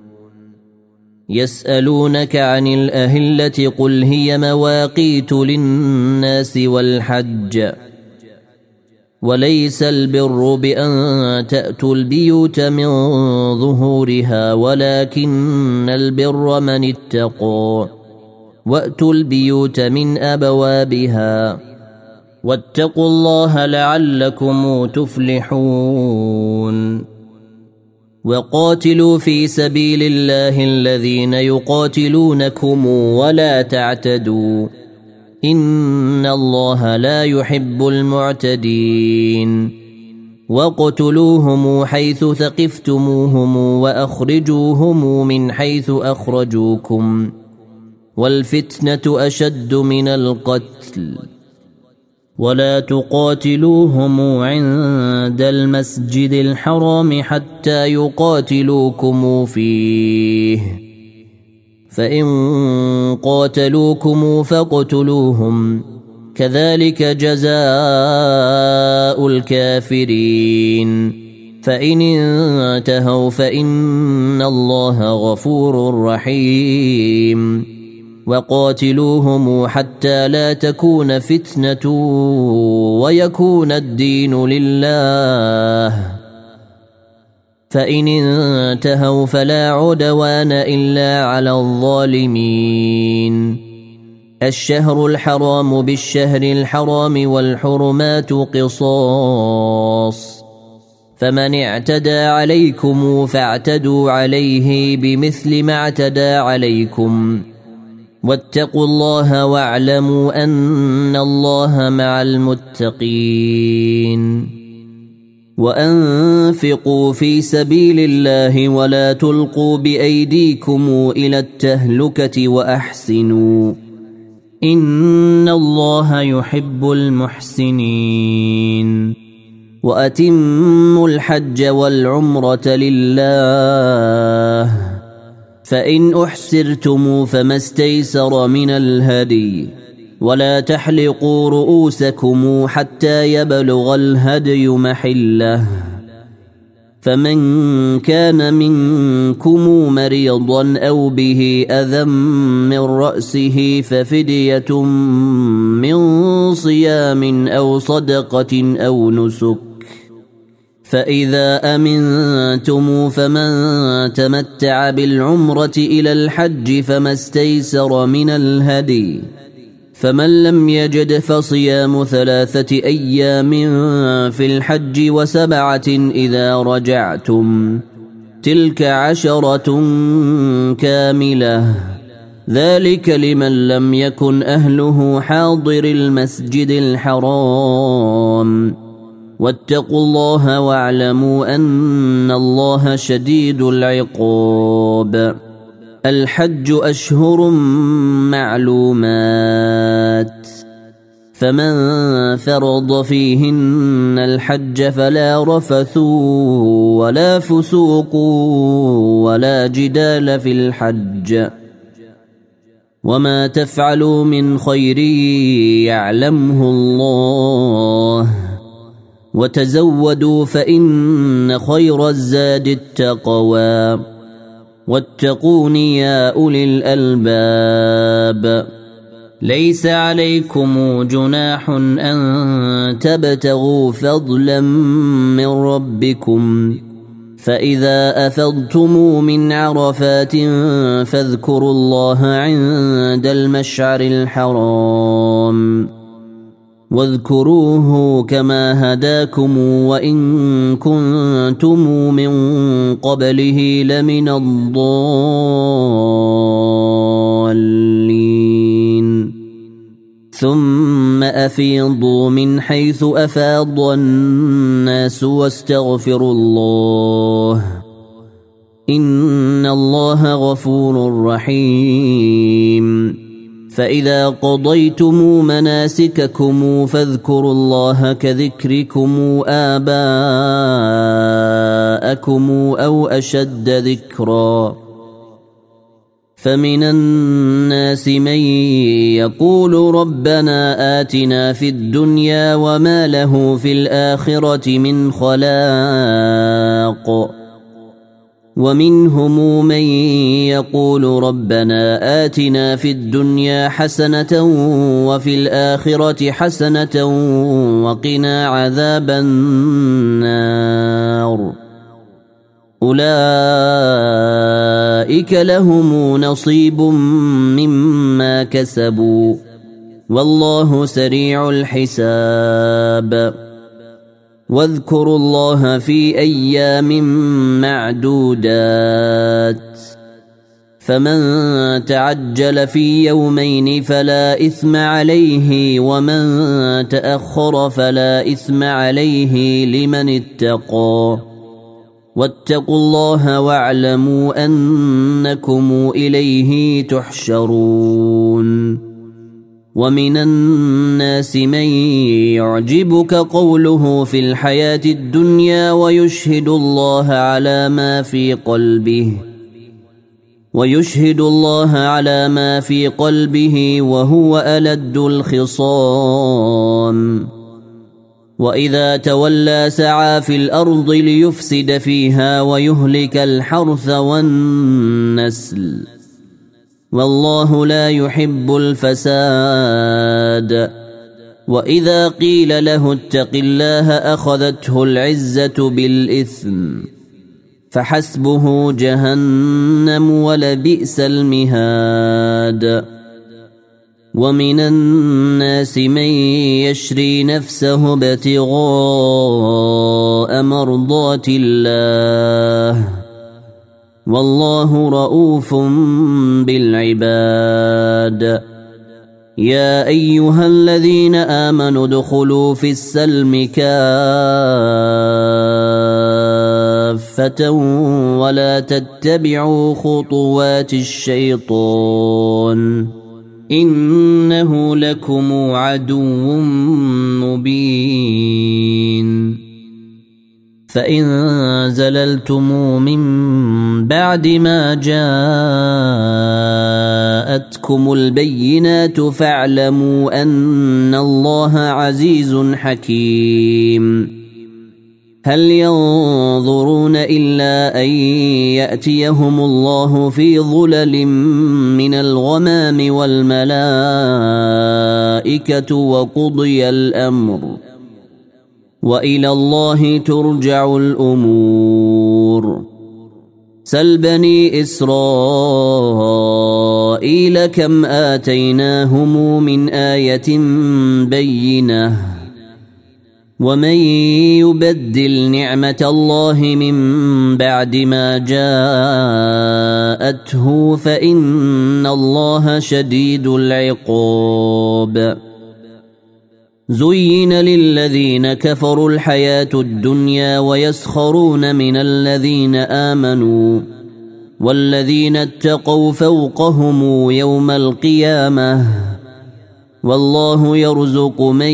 يسألونك عن الأهلة قل هي مواقيت للناس والحج وليس البر بأن تأتوا البيوت من ظهورها ولكن البر من اتقى وأتوا البيوت من أبوابها واتقوا الله لعلكم تفلحون وقاتلوا في سبيل الله الذين يقاتلونكم ولا تعتدوا إن الله لا يحب المعتدين وقتلوهم حيث ثقفتموهم وأخرجوهم من حيث أخرجوكم والفتنة أشد من القتل ولا تقاتلوهم عند المسجد الحرام حتى يقاتلوكم فيه فإن قاتلوكم فاقتلوهم كذلك جزاء الكافرين فإن انتهوا فإن الله غفور رحيم وقاتلوهم حتى لا تكون فتنة ويكون الدين لله فإن انتهوا فلا عدوان إلا على الظالمين الشهر الحرام بالشهر الحرام والحرمات قصاص فمن اعتدى عليكم فاعتدوا عليه بمثل ما اعتدى عليكم واتقوا الله واعلموا أن الله مع المتقين وأنفقوا في سبيل الله ولا تلقوا بأيديكم إلى التهلكة وأحسنوا إن الله يحب المحسنين وأتموا الحج والعمرة لله فإن أحسرتم فما استيسر من الهدي ولا تحلقوا رؤوسكم حتى يبلغ الهدي محله فمن كان منكم مريضا أو به أذى من رأسه ففدية من صيام أو صدقة أو نسك فإذا أمنتم فمن تمتع بالعمرة إلى الحج فما استيسر من الهدي فمن لم يجد فصيام 3 أيام في الحج و7 إذا رجعتم تلك 10 كاملة ذلك لمن لم يكن أهله حاضر المسجد الحرام واتقوا الله واعلموا أن الله شديد العقاب الحج أشهر معلومات فمن فرض فيهن الحج فلا رفث ولا فسوق ولا جدال في الحج وما تفعلوا من خير يعلمه الله وتزودوا فإن خير الزاد التقوى واتقون يا أولي الألباب ليس عليكم جناح أن تبتغوا فضلا من ربكم فإذا أفضتم من عرفات فاذكروا الله عند المشعر الحرام واذكروه كما هداكم وإن كنتم من قبله لمن الضالين ثم أفيضوا من حيث أفاض الناس واستغفروا الله إن الله غفور رحيم فإذا قضيتم مناسككم فاذكروا الله كذكركم آباءكم أو أشد ذكرا فمن الناس من يقول ربنا آتنا في الدنيا وما له في الآخرة من خلاق ومنهم من يقول ربنا آتنا في الدنيا حسنة وفي الآخرة حسنة وقنا عذاب النار أولئك لهم نصيب مما كسبوا والله سريع الحساب واذكروا الله في أيام معدودات فمن تعجل في يومين فلا إثم عليه ومن تأخر فلا إثم عليه لمن اتقى واتقوا الله واعلموا أنكم إليه تحشرون ومن الناس من يعجبك قوله في الحياة الدنيا ويشهد الله على ما في قلبه وهو ألد الخصام وإذا تولى سعى في الأرض ليفسد فيها ويهلك الحرث والنسل والله لا يحب الفساد وإذا قيل له اتق الله أخذته العزة بالإثم فحسبه جهنم ولبئس المهاد ومن الناس من يشري نفسه ابتغاء مرضات الله والله رؤوف بالعباد يا أيها الذين آمنوا ادخلوا في السلم كافة ولا تتبعوا خطوات الشيطان إنه لكم عدو مبين فإن زللتم من بعد ما جاءتكم البينات فاعلموا أن الله عزيز حكيم هل ينظرون إلا أن يأتيهم الله في ظلل من الغمام والملائكة وقضي الأمر وإلى الله ترجع الأمور سل بني إسرائيل كم آتيناهم من آية بينة ومن يبدل نعمة الله من بعد ما جاءته فإن الله شديد العقاب زين للذين كفروا الحياة الدنيا ويسخرون من الذين آمنوا والذين اتقوا فوقهم يوم القيامة والله يرزق من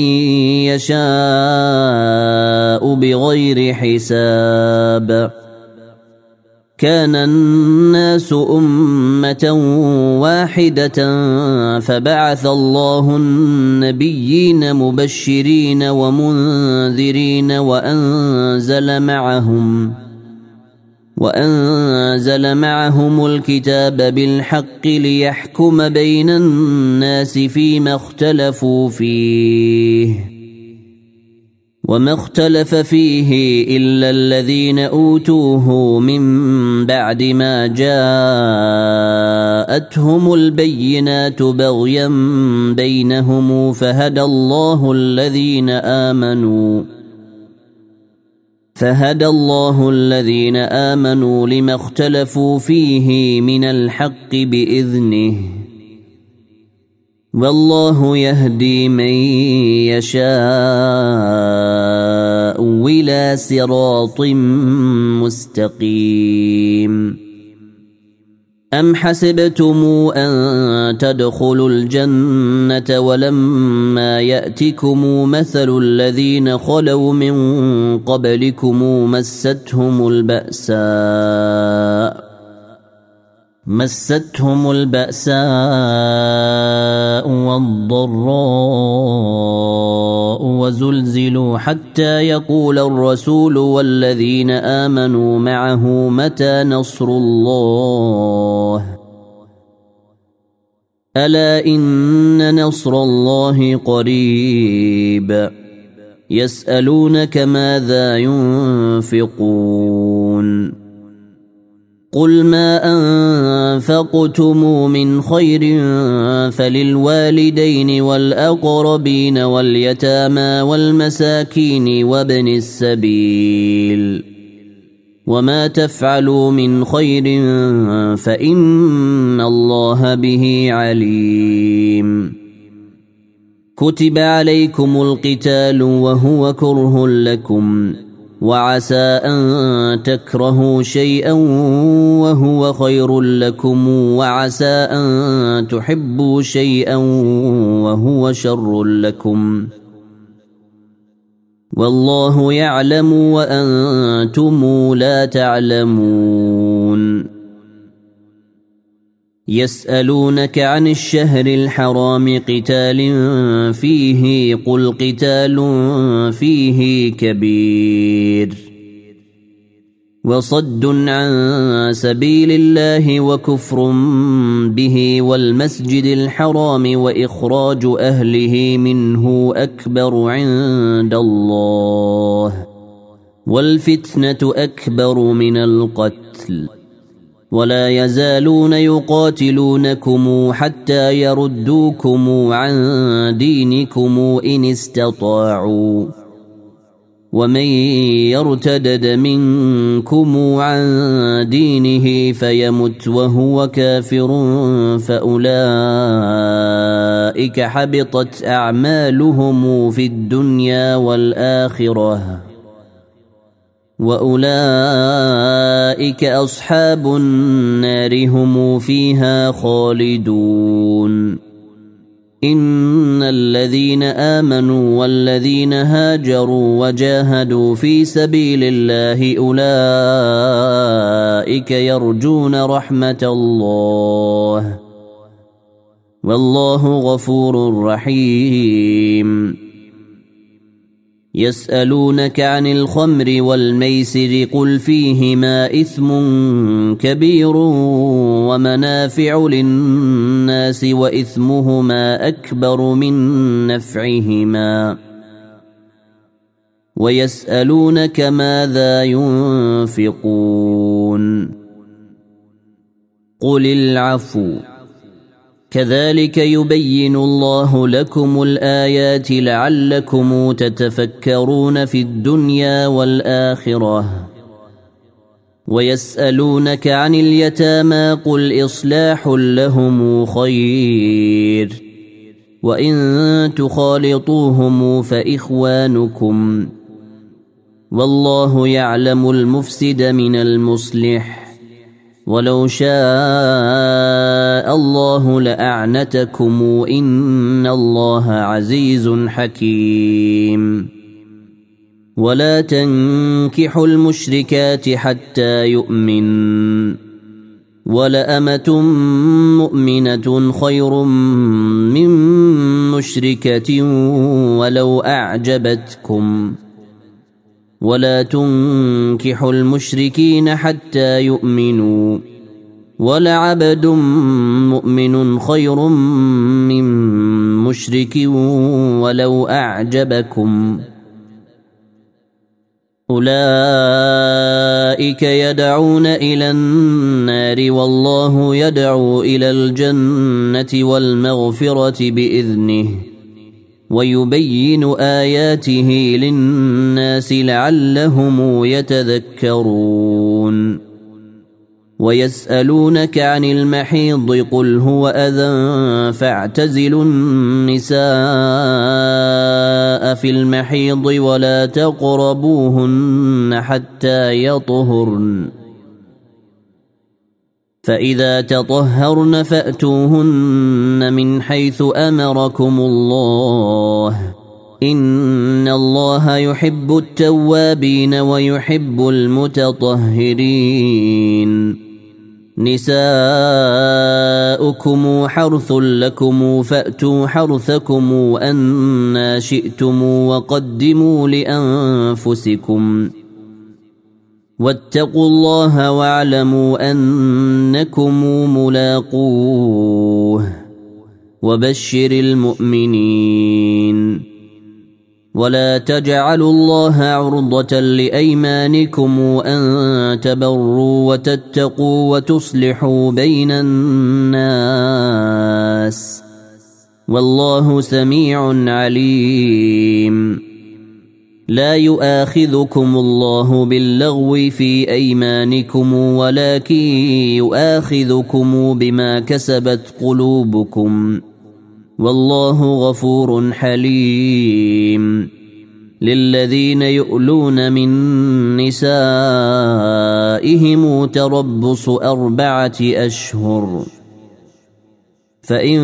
يشاء بغير حساب كان الناس أمة واحدة فبعث الله النبيين مبشرين ومنذرين وأنزل معهم الكتاب بالحق ليحكم بين الناس فيما اختلفوا فيه وما اختلف فيه إلا الذين أوتوه من بعد ما جاءتهم البينات بغيا بينهم فهدى الله الذين آمنوا لما اختلفوا فيه من الحق بإذنه والله يهدي من يشاء إلى صراط مستقيم أم حسبتم أن تدخلوا الجنة ولما يأتكم مثل الذين خلوا من قبلكم مستهم البأساء والضراء وزلزلوا حتى يقول الرسول والذين آمنوا معه متى نصر الله ألا إن نصر الله قريب يسألونك ماذا ينفقون قل ما أنفقتم من خير فللوالدين والأقربين واليتامى والمساكين وابن السبيل وما تفعلوا من خير فإن الله به عليم كتب عليكم القتال وهو كره لكم وعسى أن تكرهوا شيئا وهو خير لكم وعسى أن تحبوا شيئا وهو شر لكم والله يعلم وأنتم لا تعلمون يسألونك عن الشهر الحرام قتال فيه قل قتال فيه كبير وصد عن سبيل الله وكفر به والمسجد الحرام وإخراج أهله منه أكبر عند الله والفتنة أكبر من القتل ولا يزالون يقاتلونكم حتى يردوكم عن دينكم إن استطاعوا ومن يرتدد منكم عن دينه فيمت وهو كافر فأولئك حبطت أعمالهم في الدنيا والآخرة وأولئك أصحاب النار هم فيها خالدون إن الذين آمنوا والذين هاجروا وجاهدوا في سبيل الله أولئك يرجون رحمة الله والله غفور رحيم. يسألونك عن الخمر والميسر قل فيهما إثم كبير ومنافع للناس وإثمهما أكبر من نفعهما ويسألونك ماذا ينفقون قل العفو كذلك يبين الله لكم الآيات لعلكم تتفكرون في الدنيا والآخرة. ويسألونك عن اليتامى قل إصلاح لهم خير وإن تخالطوهم فإخوانكم والله يعلم المفسد من المصلح ولو شاء الله لأعنتكم إن الله عزيز حكيم. ولا تنكحوا المشركات حتى يؤمن ولأمة مؤمنة خير من مشركة ولو أعجبتكم ولا تنكحوا المشركين حتى يؤمنوا ولعبد مؤمن خير من مشرك ولو أعجبكم أولئك يدعون إلى النار والله يدعو إلى الجنة والمغفرة بإذنه ويبين آياته للناس لعلهم يتذكرون. ويسألونك عن المحيض قل هو أذى فاعتزلوا النساء في المحيض ولا تقربوهن حتى يطهرن فإذا تطهرن فأتوهن من حيث أمركم الله إن الله يحب التوابين ويحب المتطهرين. نساؤكم حرث لكم فأتوا حرثكم أنى شئتم وقدموا لأنفسكم واتقوا الله واعلموا أنكم ملاقوه وبشر المؤمنين. ولا تجعلوا الله عرضة لأيمانكم أن تبروا وتتقوا وتصلحوا بين الناس والله سميع عليم. لا يؤاخذكم الله باللغو في أيمانكم ولكن يؤاخذكم بما كسبت قلوبكم والله غفور حليم. للذين يؤلون من نسائهم تربص 4 أشهر فإن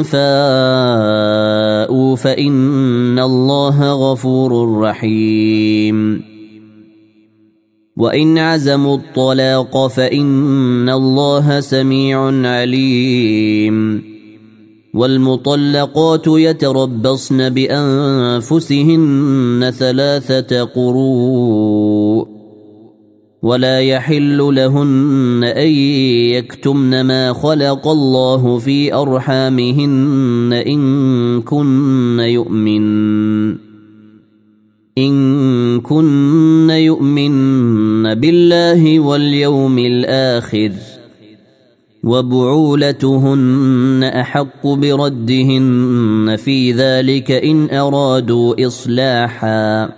فاءوا فإن الله غفور رحيم. وإن عزموا الطلاق فإن الله سميع عليم. والمطلقات يتربصن بأنفسهن 3 قروء ولا يحل لهن أن يكتمن ما خلق الله في أرحامهن إن كن يؤمن بالله واليوم الآخر وبعولتهن أحق بردهن في ذلك إن أرادوا إصلاحا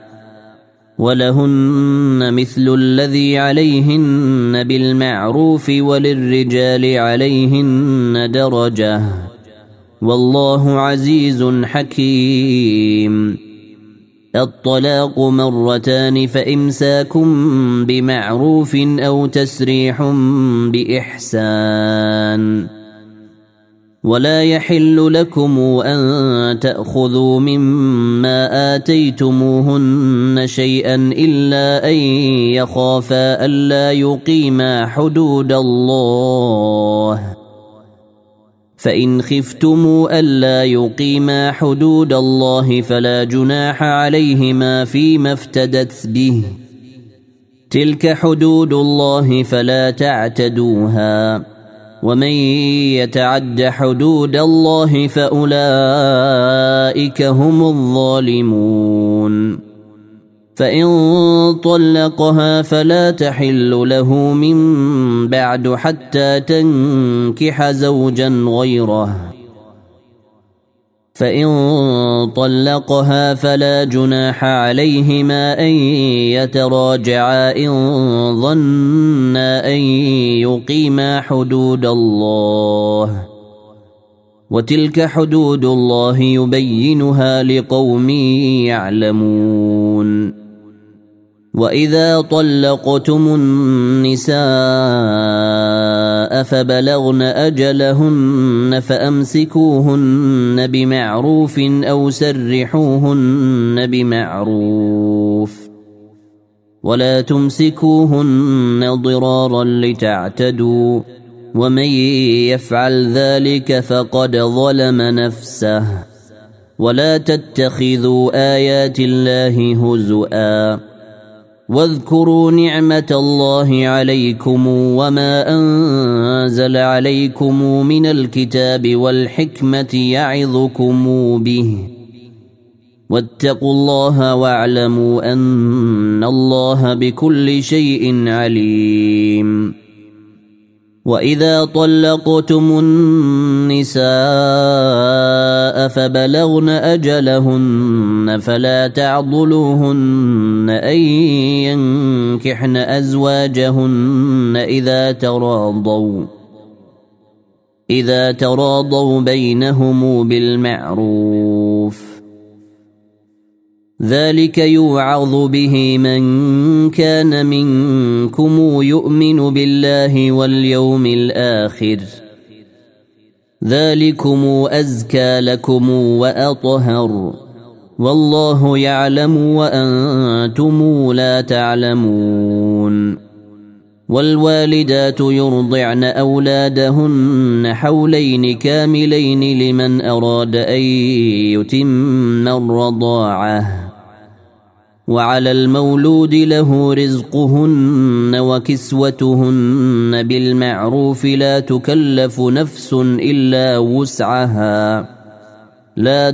ولهن مثل الذي عليهن بالمعروف وللرجال عليهن درجة والله عزيز حكيم. الطلاق 2 فإمساكم بمعروف أو تسريح بإحسان ولا يحل لكم أن تأخذوا مما آتيتموهن شيئا إلا أن يخافا ألا يقيما حدود الله فإن خفتموا ألا يقيما حدود الله فلا جناح عليهما فيما افتدت به تلك حدود الله فلا تعتدوها ومن يتعد حدود الله فأولئك هم الظالمون فإن طلقها فلا تحل له من بعد حتى تنكح زوجا غيره فإن طلقها فلا جناح عليهما أن يتراجعا إن ظنا أن يقيما حدود الله وتلك حدود الله يبينها لقوم يعلمون وإذا طلقتم النساء فبلغن أجلهن فأمسكوهن بمعروف أو سرحوهن بمعروف ولا تمسكوهن ضرارا لتعتدوا ومن يفعل ذلك فقد ظلم نفسه ولا تتخذوا آيات الله هزؤا واذكروا نعمة الله عليكم وما أنزل عليكم من الكتاب والحكمة يعظكم به واتقوا الله واعلموا أن الله بكل شيء عليم وإذا طلقتم النساء فبلغن أجلهن فلا تعضلوهن أن ينكحن أزواجهن إذا تراضوا بينهم بالمعروف ذلك يوعظ به من كان منكم يؤمن بالله واليوم الآخر ذلكم أزكى لكم وأطهر والله يعلم وأنتم لا تعلمون والوالدات يرضعن أولادهن حولين كاملين لمن أراد أن يتم الرضاعة وعلى المولود له رزقهن وكسوتهن بالمعروف لا تكلف نفس إلا وسعها لا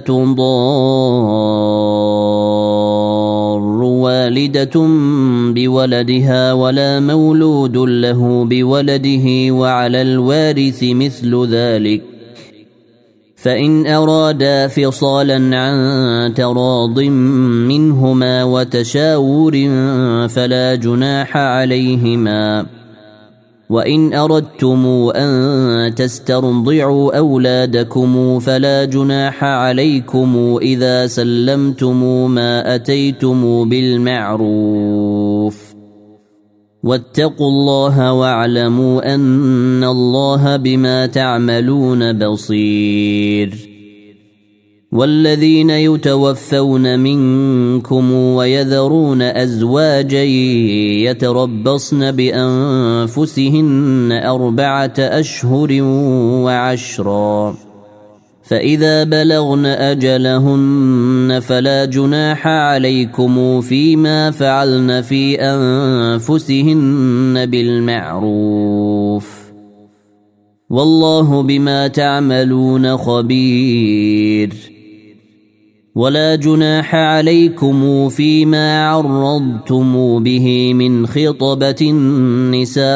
تضار والدة بولدها ولا مولود له بولده وعلى الوارث مثل ذلك فإن أرادا فصالا عن تراض منهما وتشاور فلا جناح عليهما وإن أردتم أن تسترضعوا أولادكم فلا جناح عليكم إذا سلمتم ما أتيتم بالمعروف واتقوا الله واعلموا أن الله بما تعملون بصير والذين يتوفون منكم ويذرون أزواجا يتربصن بأنفسهن 4 أشهر وعشرا فإذا بلغن أجلهن فلا جناح عليكم فيما فعلن في أنفسهن بالمعروف والله بما تعملون خبير ولا جناح عليكم فيما عرضتم به من خطبة النساء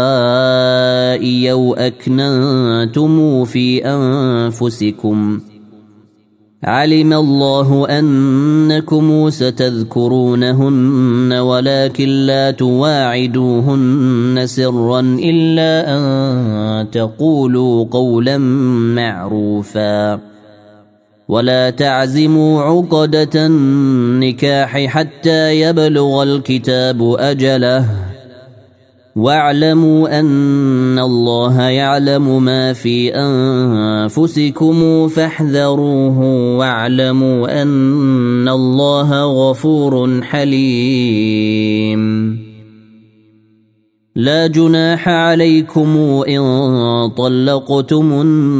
أو أكننتم في أنفسكم علم الله أنكم ستذكرونهن ولكن لا تواعدوهن سرا إلا أن تقولوا قولا معروفا ولا تعزموا عقدة النكاح حتى يبلغ الكتاب أجله واعلموا أن الله يعلم ما في أنفسكم فاحذروه واعلموا أن الله غفور حليم. لا جناح عليكم إن طلقتم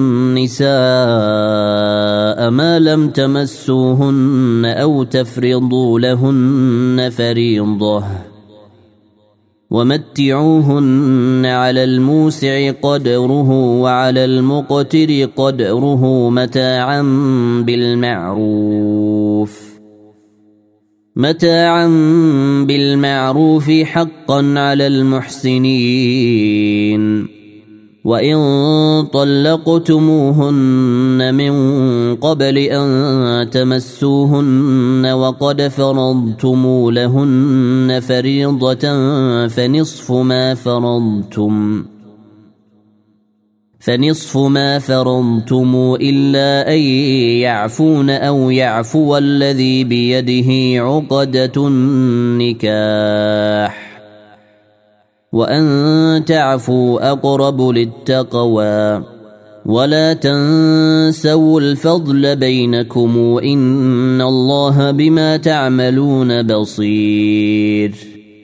النساء ما لم تمسوهن أو تفرضوا لهن فريضة ومتعوهن على الموسع قدره وعلى المقتر قدره متاعا بالمعروف حقا على المحسنين. وإن طلقتموهن من قبل أن تمسوهن وقد فرضتم لهن فريضة فنصف ما فرضتم إلا أن يعفون أو يعفو الذي بيده عقدة النكاح وأن تعفوا أقرب للتقوى ولا تنسوا الفضل بينكم إن الله بما تعملون بصير.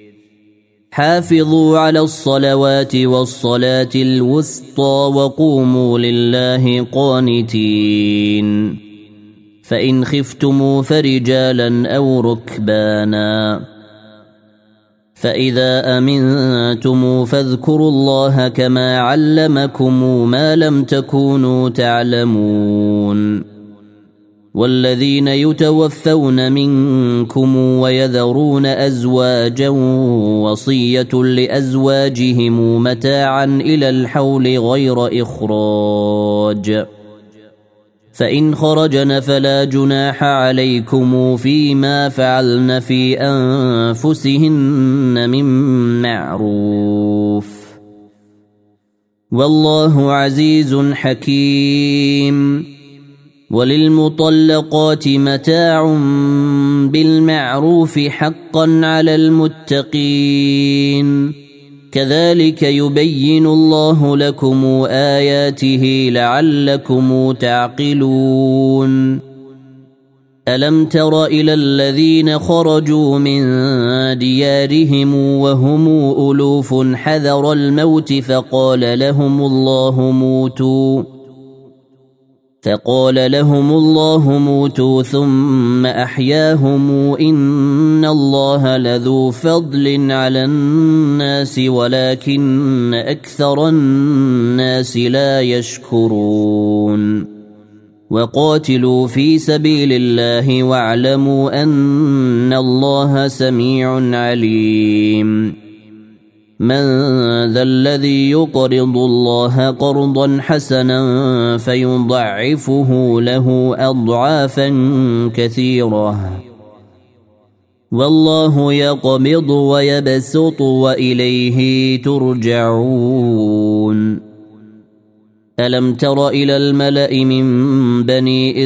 حافظوا على الصلوات والصلاة الوسطى وقوموا لله قانتين. فإن خفتم فرجالا أو ركبانا فإذا أمنتم فاذكروا الله كما علمكم ما لم تكونوا تعلمون. والذين يتوفون منكم ويذرون أزواجا وصية لأزواجهم متاعا إلى الحول غير إخراج فإن خرجن فلا جناح عليكم فيما فعلن في أنفسهن من معروف والله عزيز حكيم. وللمطلقات متاع بالمعروف حقا على المتقين كذلك يبين الله لكم آياته لعلكم تعقلون. ألم تر إلى الذين خرجوا من ديارهم وهم ألوف حذر الموت فقال لهم الله موتوا ثم أحياهم إن الله لذو فضل على الناس ولكن أكثر الناس لا يشكرون. وقاتلوا في سبيل الله واعلموا أن الله سميع عليم. من ذا الذي يقرض الله قرضا حسنا فيضعفه له أضعافا كثيرة والله يقبض ويبسط وإليه ترجعون. ألم تر إلى الملأ من بني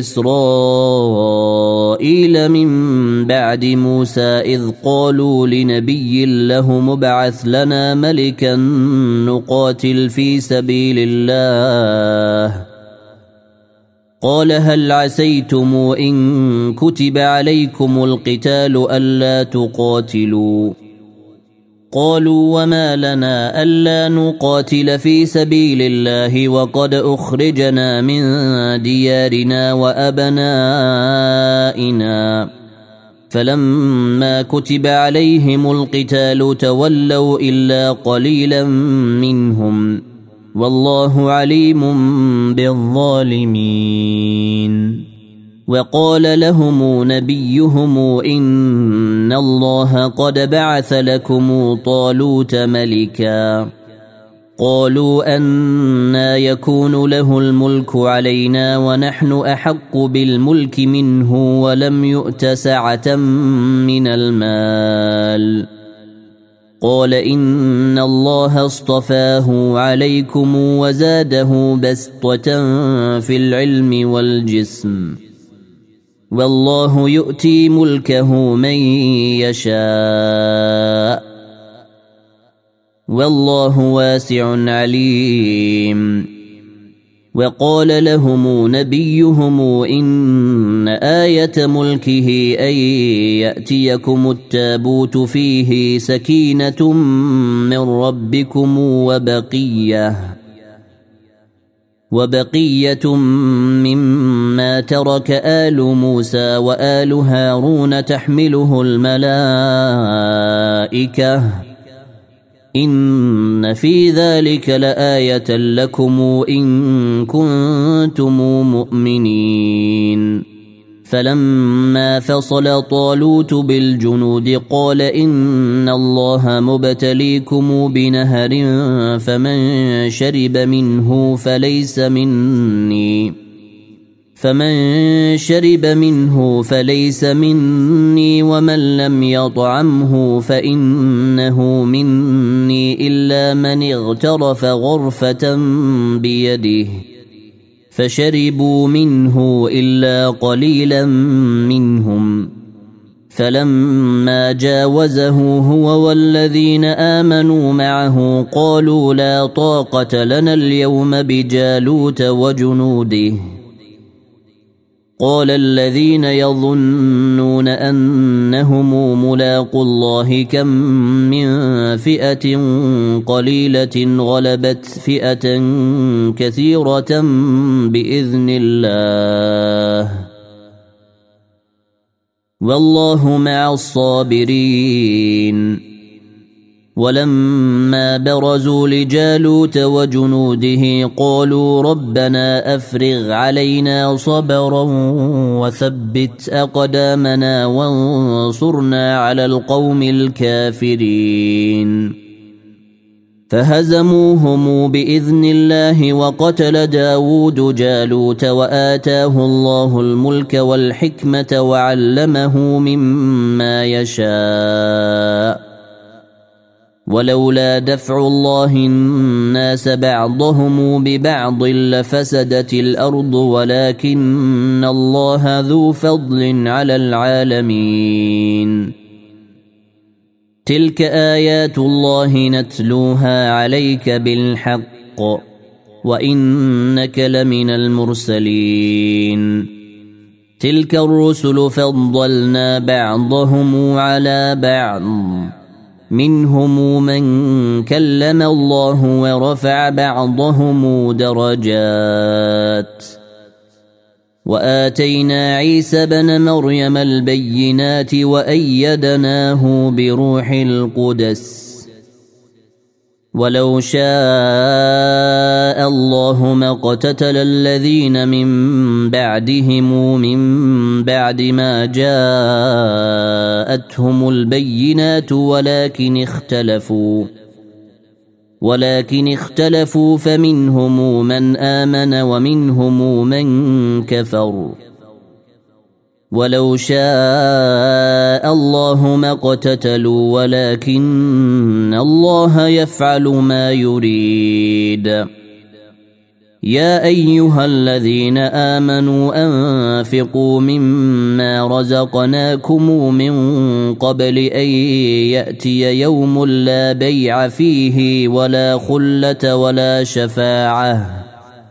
إسرائيل من بعد موسى إذ قالوا لنبي له مبعث لنا ملكا نقاتل في سبيل الله قال هل عسيتم إن كتب عليكم القتال ألا تقاتلوا قالوا وما لنا ألا نقاتل في سبيل الله وقد أخرجنا من ديارنا وأبنائنا فلما كتب عليهم القتال تولوا إلا قليلا منهم والله عليم بالظالمين. وقال لهم نبيهم إن الله قد بعث لكم طالوت ملكا قالوا أنى يكون له الملك علينا ونحن أحق بالملك منه ولم يؤت سعة من المال قال إن الله اصطفاه عليكم وزاده بسطة في العلم والجسم والله يؤتي ملكه من يشاء والله واسع عليم. وقال لهم نبيهم إن آية ملكه أن يأتيكم التابوت فيه سكينة من ربكم وبقية مما ترك آل موسى وآل هارون تحمله الملائكة إن في ذلك لآية لكم إن كنتم مؤمنين. فلما فصل طالوت بالجنود قال إن الله مبتليكم بنهر فمن شرب منه فليس مني ومن لم يطعمه فإنه مني إلا من اغترف غرفة بيده فشربوا منه إلا قليلا منهم. فلما جاوزه هو والذين آمنوا معه قالوا لا طاقة لنا اليوم بجالوت وجنوده. قال الذين يظنون أنهم ملاقو الله كم من فئة قليلة غلبت فئة كثيرة بإذن الله والله مع الصابرين. ولما برزوا لجالوت وجنوده قالوا ربنا أفرغ علينا صبرا وثبت أقدامنا وانصرنا على القوم الكافرين. فهزموهم بإذن الله وقتل داود جالوت وآتاه الله الملك والحكمة وعلمه مما يشاء. ولولا دفع الله الناس بعضهم ببعض لفسدت الأرض ولكن الله ذو فضل على العالمين. تلك آيات الله نتلوها عليك بالحق وإنك لمن المرسلين. تلك الرسل فضلنا بعضهم على بعض منهم من كلم الله ورفع بعضهم درجات. وآتينا عيسى بن مريم البينات وأيدناه بروح القدس. ولو شاء الله ما اقتتل الذين من بعدهم من بعد ما جاءتهم البينات ولكن اختلفوا فمنهم من آمن ومنهم من كفر. ولو شاء الله ما اقتتلوا ولكن الله يفعل ما يريد. يا أيها الذين آمنوا أنفقوا مما رزقناكم من قبل أن يأتي يوم لا بيع فيه ولا خلة ولا شفاعة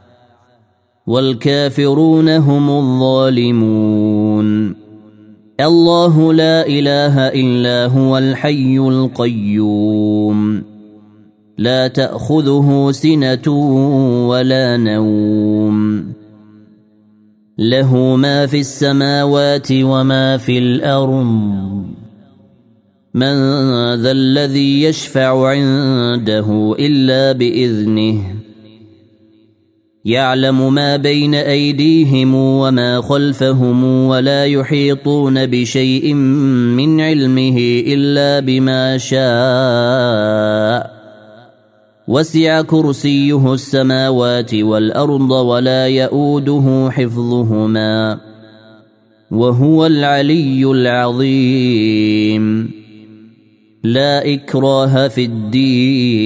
والكافرون هم الظالمون. الله لا إله إلا هو الحي القيوم لا تأخذه سنة ولا نوم له ما في السماوات وما في الأرض. من ذا الذي يشفع عنده إلا بإذنه. يعلم ما بين أيديهم وما خلفهم ولا يحيطون بشيء من علمه إلا بما شاء. وسع كرسيه السماوات والأرض ولا يؤوده حفظهما وهو العلي العظيم. لا إكراه في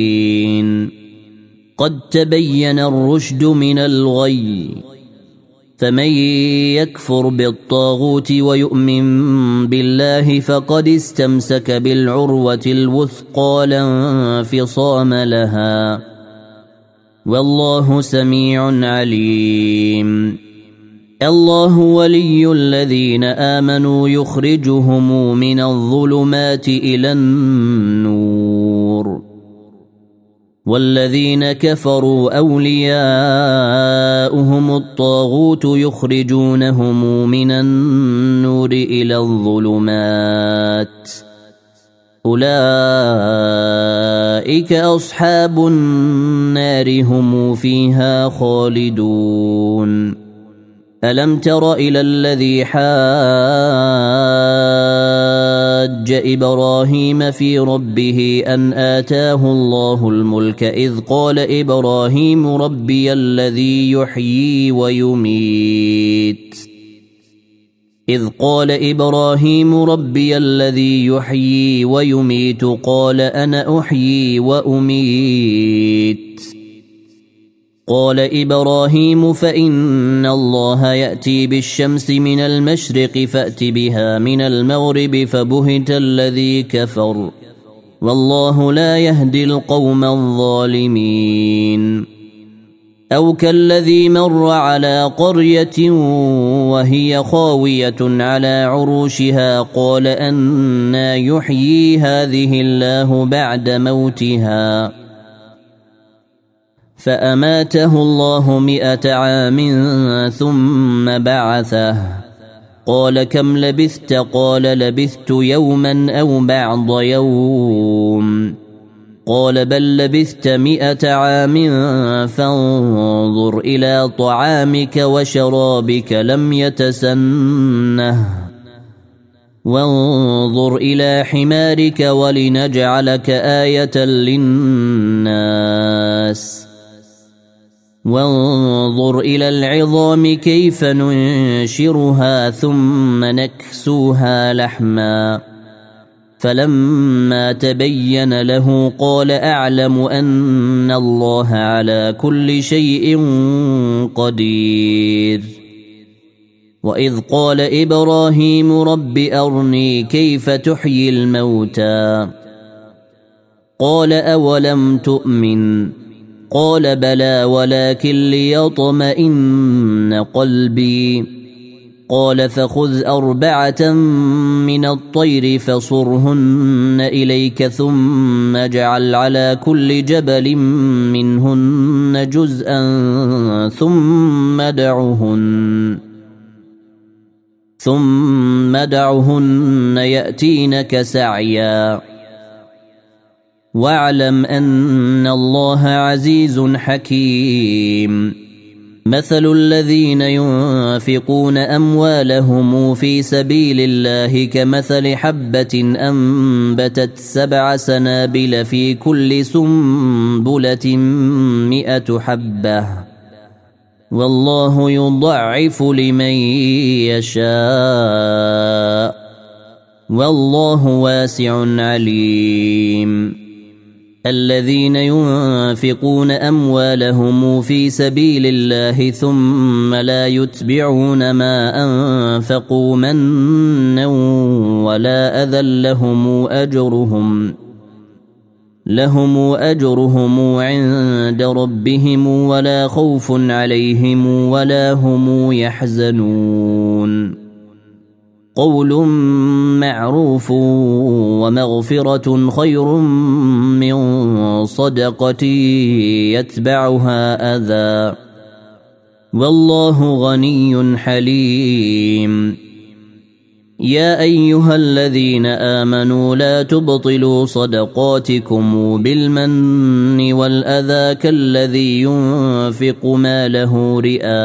الدين قد تبين الرشد من الغي فمن يكفر بالطاغوت ويؤمن بالله فقد استمسك بالعروة الوثقى لا انفصام لها والله سميع عليم. الله ولي الذين آمنوا يخرجهم من الظلمات إلى النور والذين كفروا أولياؤهم الطاغوت يخرجونهم من النور إلى الظلمات أولئك أصحاب النار هم فيها خالدون. ألم تر إلى الذي حاج إبراهيم في ربه أن آتاه الله الملك إذ قال إبراهيم ربي الذي يحيي ويميت قال أنا أحيي وأميت. قال إبراهيم فإن الله يأتي بالشمس من المشرق فأت بها من المغرب فبهت الذي كفر والله لا يهدي القوم الظالمين. أو كالذي مر على قرية وهي خاوية على عروشها قال أنى يحيي هذه الله بعد موتها فأماته الله 100 عام ثم بعثه قال كم لبثت قال لبثت يوما أو بعض يوم قال بل لبثت 100 عام فانظر إلى طعامك وشرابك لم يتسنه وانظر إلى حمارك ولنجعلك آية للناس وانظر إلى العظام كيف ننشرها ثم نكسوها لحما فلما تبين له قال أعلم أن الله على كل شيء قدير. وإذ قال إبراهيم رب أرني كيف تحيي الموتى قال أولم تؤمن قال بلى ولكن ليطمئن قلبي قال فخذ 4 من الطير فصرهن إليك ثم اجعل على كل جبل منهن جزءا ثم دعهن يأتينك سعيا واعلم أن الله عزيز حكيم. مثل الذين ينفقون أموالهم في سبيل الله كمثل حبة أنبتت 7 سنابل في كل سنبلة 100 حبة والله يضعف لمن يشاء والله واسع عليم. الذين ينفقون أموالهم في سبيل الله ثم لا يتبعون ما أنفقوا منا ولا أذى لهم أجرهم عند ربهم ولا خوف عليهم ولا هم يحزنون. قول معروف ومغفرة خير من صدقة يتبعها أذى والله غني حليم. يا أيها الذين آمنوا لا تبطلوا صدقاتكم بالمن والأذى كالذي ينفق ماله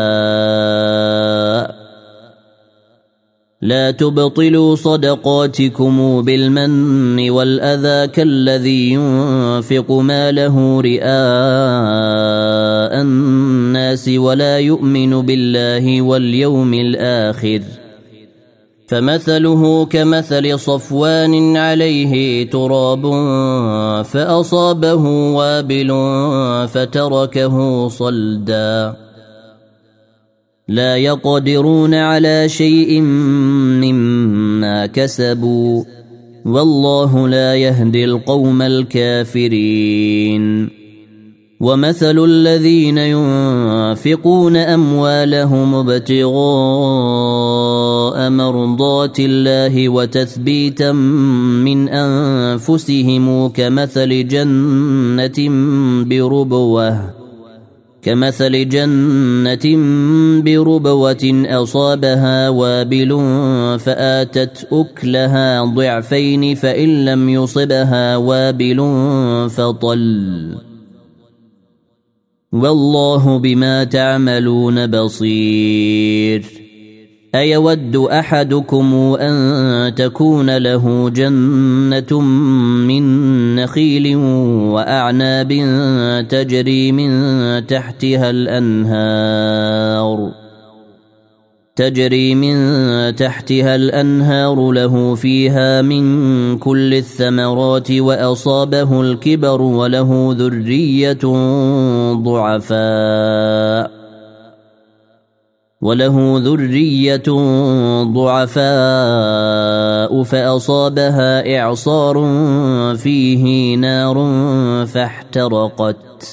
رئاء الناس ولا يؤمن بالله واليوم الآخر فمثله كمثل صفوان عليه تراب فأصابه وابل فتركه صلدا. لا يقدرون على شيء مما كسبوا والله لا يهدي القوم الكافرين ومثل الذين ينفقون أموالهم ابتغاء مرضات الله وتثبيتا من أنفسهم كمثل جنة بربوة أصابها وابل فآتت أكلها ضعفين فإن لم يصبها وابل فطل والله بما تعملون بصير أيود أحدكم أن تكون له جنة من نخيل وأعناب تجري من تحتها الأنهار له فيها من كل الثمرات وأصابه الكبر وله ذرية ضعفاء فأصابها إعصار فيه نار فاحترقت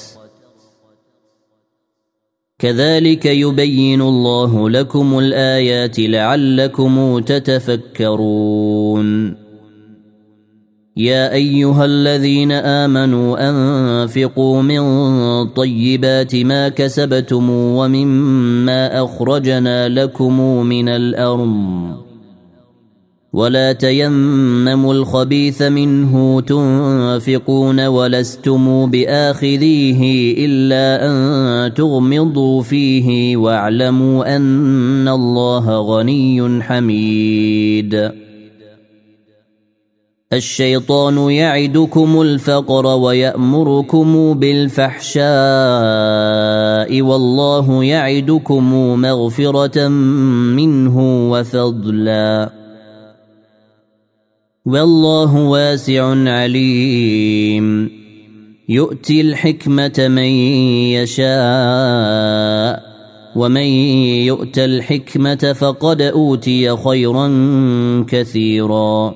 كذلك يبين الله لكم الآيات لعلكم تتفكرون يا أيها الذين آمنوا أنفقوا من طيبات ما كسبتم ومما أخرجنا لكم من الأرض ولا تيمموا الخبيث منه تنفقون ولستم بآخذيه إلا أن تغمضوا فيه واعلموا أن الله غني حميد الشيطان يعدكم الفقر ويأمركم بالفحشاء والله يعدكم مغفرة منه وفضلا والله واسع عليم يؤتي الحكمة من يشاء ومن يؤت الحكمة فقد أوتي خيرا كثيرا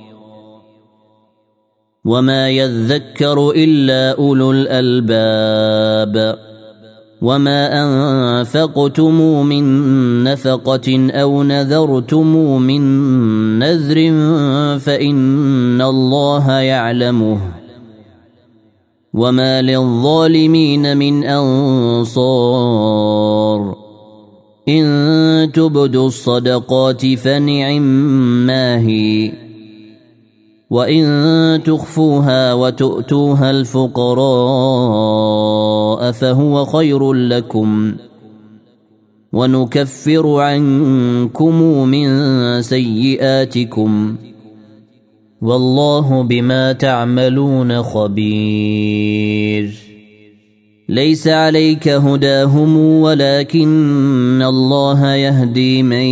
وما يذكر إلا أولو الألباب وما أنفقتم من نفقة أو نذرتم من نذر فإن الله يعلمه وما للظالمين من أنصار إن تبدوا الصدقات فنعما هي وإن تخفوها وتؤتوها الفقراء فهو خير لكم ونكفر عنكم من سيئاتكم والله بما تعملون خبير ليس عليك هداهم ولكن الله يهدي من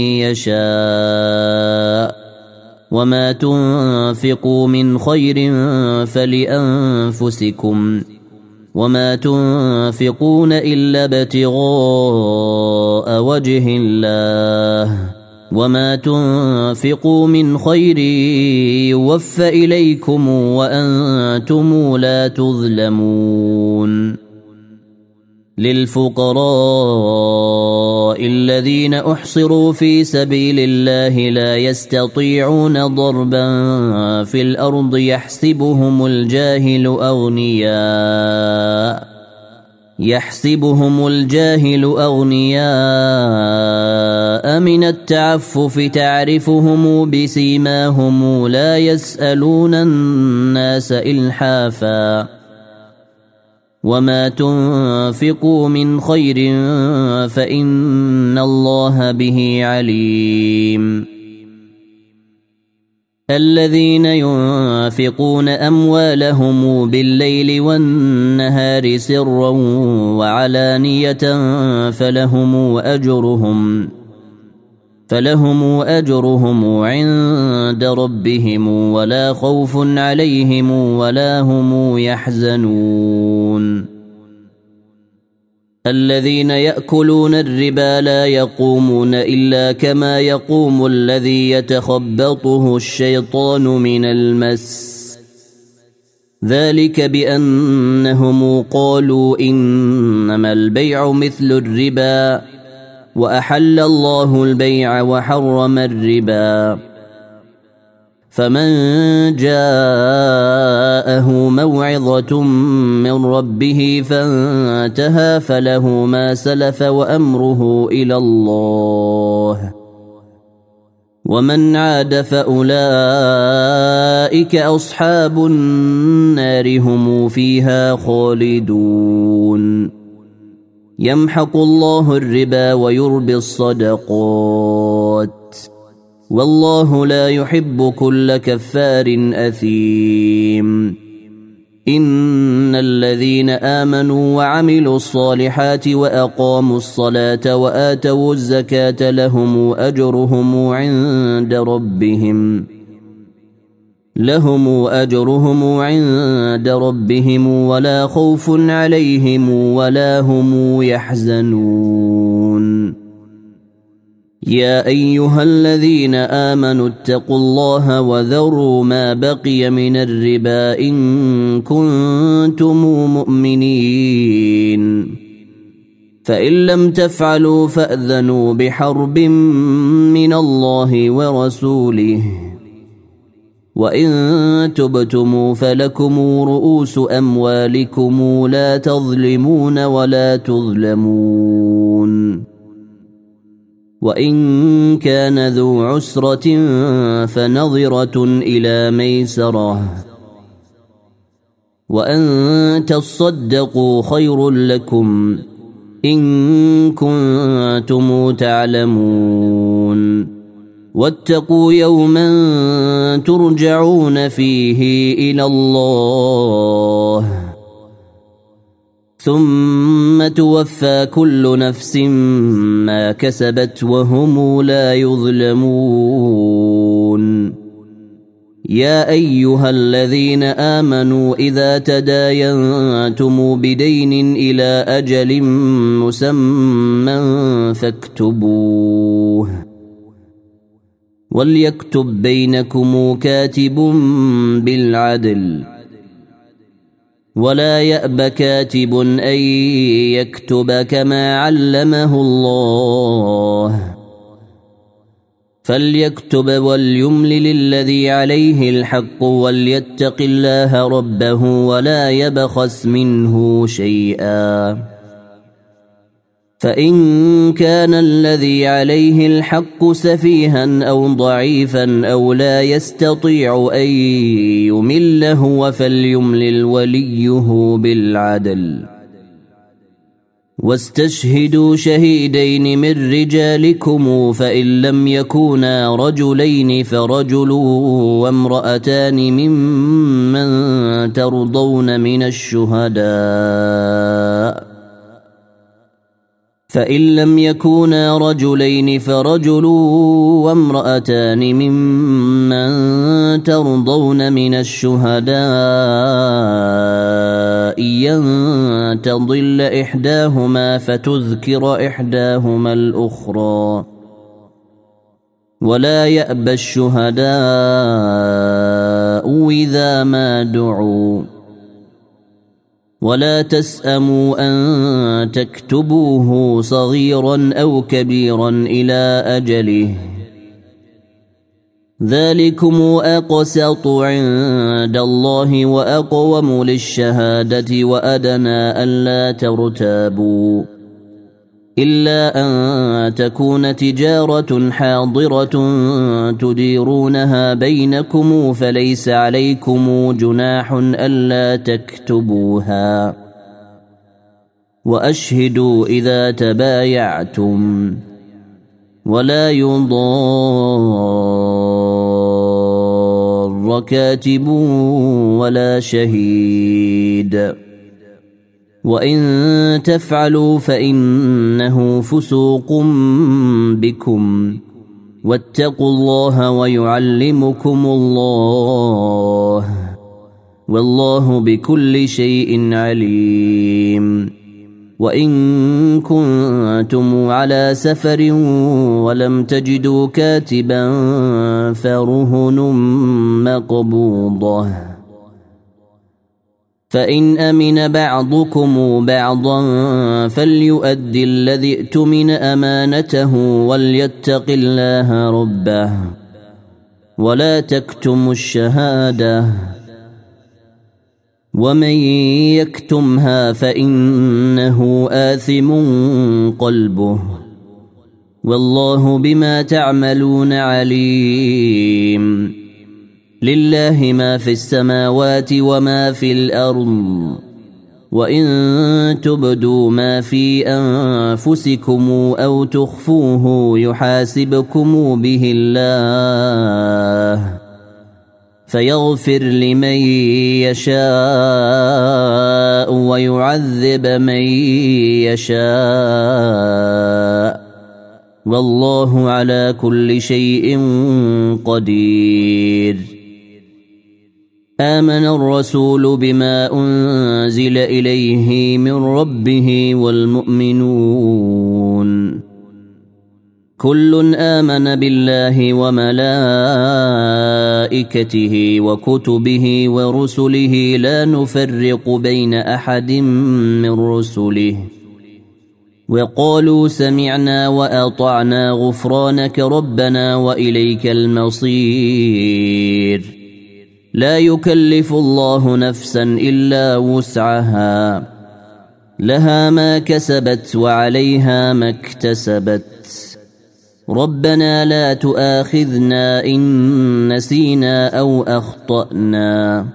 يشاء وما تنفقوا من خير فلأنفسكم وما تنفقون إلا ابتغاء وجه الله وما تنفقوا من خير يوفى إليكم وأنتم لا تظلمون للفقراء الذين أحصروا في سبيل الله لا يستطيعون ضربا في الأرض يحسبهم الجاهل أغنياء من التعفف تعرفهم بسيماهم لا يسألون الناس إلحافا وما تنفقوا من خير فإن الله به عليم الذين ينفقون أموالهم بالليل والنهار سرا وعلانية فلهم أجرهم عند ربهم ولا خوف عليهم ولا هم يحزنون الذين يأكلون الربا لا يقومون إلا كما يقوم الذي يتخبطه الشيطان من المس ذلك بأنهم قالوا إنما البيع مثل الربا وأحل الله البيع وحرم الربا فمن جاءه موعظة من ربه فانتهى فله ما سلف وأمره إلى الله ومن عاد فأولئك أصحاب النار هم فيها خالدون يمحق الله الربا ويربي الصدقات والله لا يحب كل كفار أثيم إن الذين آمنوا وعملوا الصالحات وأقاموا الصلاة وآتوا الزكاة لهم أجرهم عند ربهم ولا خوف عليهم ولا هم يحزنون يا أيها الذين آمنوا اتقوا الله وذروا ما بقي من الربا إن كنتم مؤمنين فإن لم تفعلوا فأذنوا بحرب من الله ورسوله وإن تبتموا فلكم رؤوس أموالكم لا تظلمون ولا تظلمون وإن كان ذو عسرة فنظرة إلى ميسرة وأن تصدقوا خير لكم إن كنتم تعلمون واتقوا يوما ترجعون فيه إلى الله ثم توفى كل نفس ما كسبت وهم لا يظلمون يا أيها الذين آمنوا إذا تداينتم بدين إلى أجل مسمى فاكتبوه وليكتب بينكم كاتب بالعدل ولا يأب كاتب أن يكتب كما علمه الله فليكتب وليملل الذي عليه الحق وليتق الله ربه ولا يبخس منه شيئا فإن كان الذي عليه الحق سفيها أو ضعيفا أو لا يستطيع أن يمله فليملل وليه بالعدل واستشهدوا شهيدين من رجالكم فإن لم يكونا رجلين فرجل وامرأتان ممن ترضون من الشهداء فإن لم يكونا رجلين فرجل وامرأتان ممن ترضون من الشهداء أن تضل إحداهما فتذكر إحداهما الأخرى ولا يأبى الشهداء إذا ما دعوا ولا تسأموا أن تكتبوه صغيرا أو كبيرا إلى أجله ذلكم أقسط عند الله وأقوم للشهادة وأدنى ألا ترتابوا إلا أن تكون تجارة حاضرة تديرونها بينكم فليس عليكم جناح ألا تكتبوها وأشهدوا إذا تبايعتم ولا يضار كاتب ولا شهيد وإن تفعلوا فإنه فسوق بكم واتقوا الله ويعلمكم الله والله بكل شيء عليم وإن كنتم على سفر ولم تجدوا كاتبا فرهن مقبوضة فإن أمن بعضكم بعضا فليؤدي الذي ائتمن أمانته وليتق الله ربه ولا تكتموا الشهادة ومن يكتمها فإنه آثم قلبه والله بما تعملون عليم لله ما في السماوات وما في الأرض وإن تبدوا ما في أنفسكم أو تخفوه يحاسبكم به الله فيغفر لمن يشاء ويعذب من يشاء والله على كل شيء قدير آمن الرسول بما أنزل إليه من ربه والمؤمنون كل آمن بالله وملائكته وكتبه ورسله لا نفرق بين أحد من رسله وقالوا سمعنا وأطعنا غفرانك ربنا وإليك المصير لا يكلف الله نفسا إلا وسعها لها ما كسبت وعليها ما اكتسبت ربنا لا تؤاخذنا إن نسينا أو أخطأنا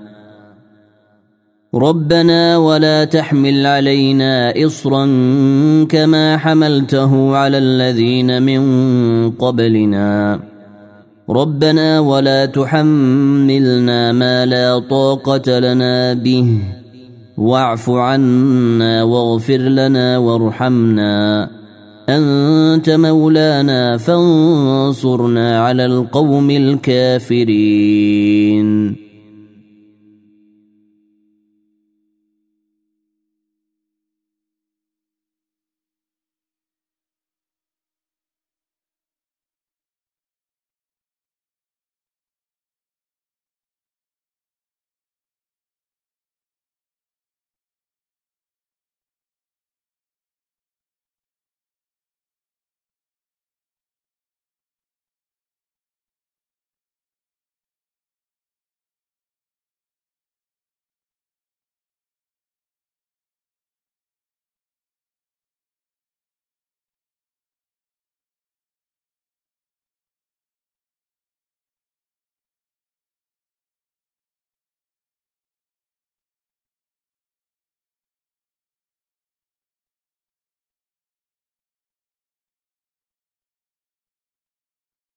ربنا ولا تحمل علينا إصرا كما حملته على الذين من قبلنا ربنا ولا تحملنا ما لا طاقة لنا به واعف عنا واغفر لنا وارحمنا أنت مولانا فانصرنا على القوم الكافرين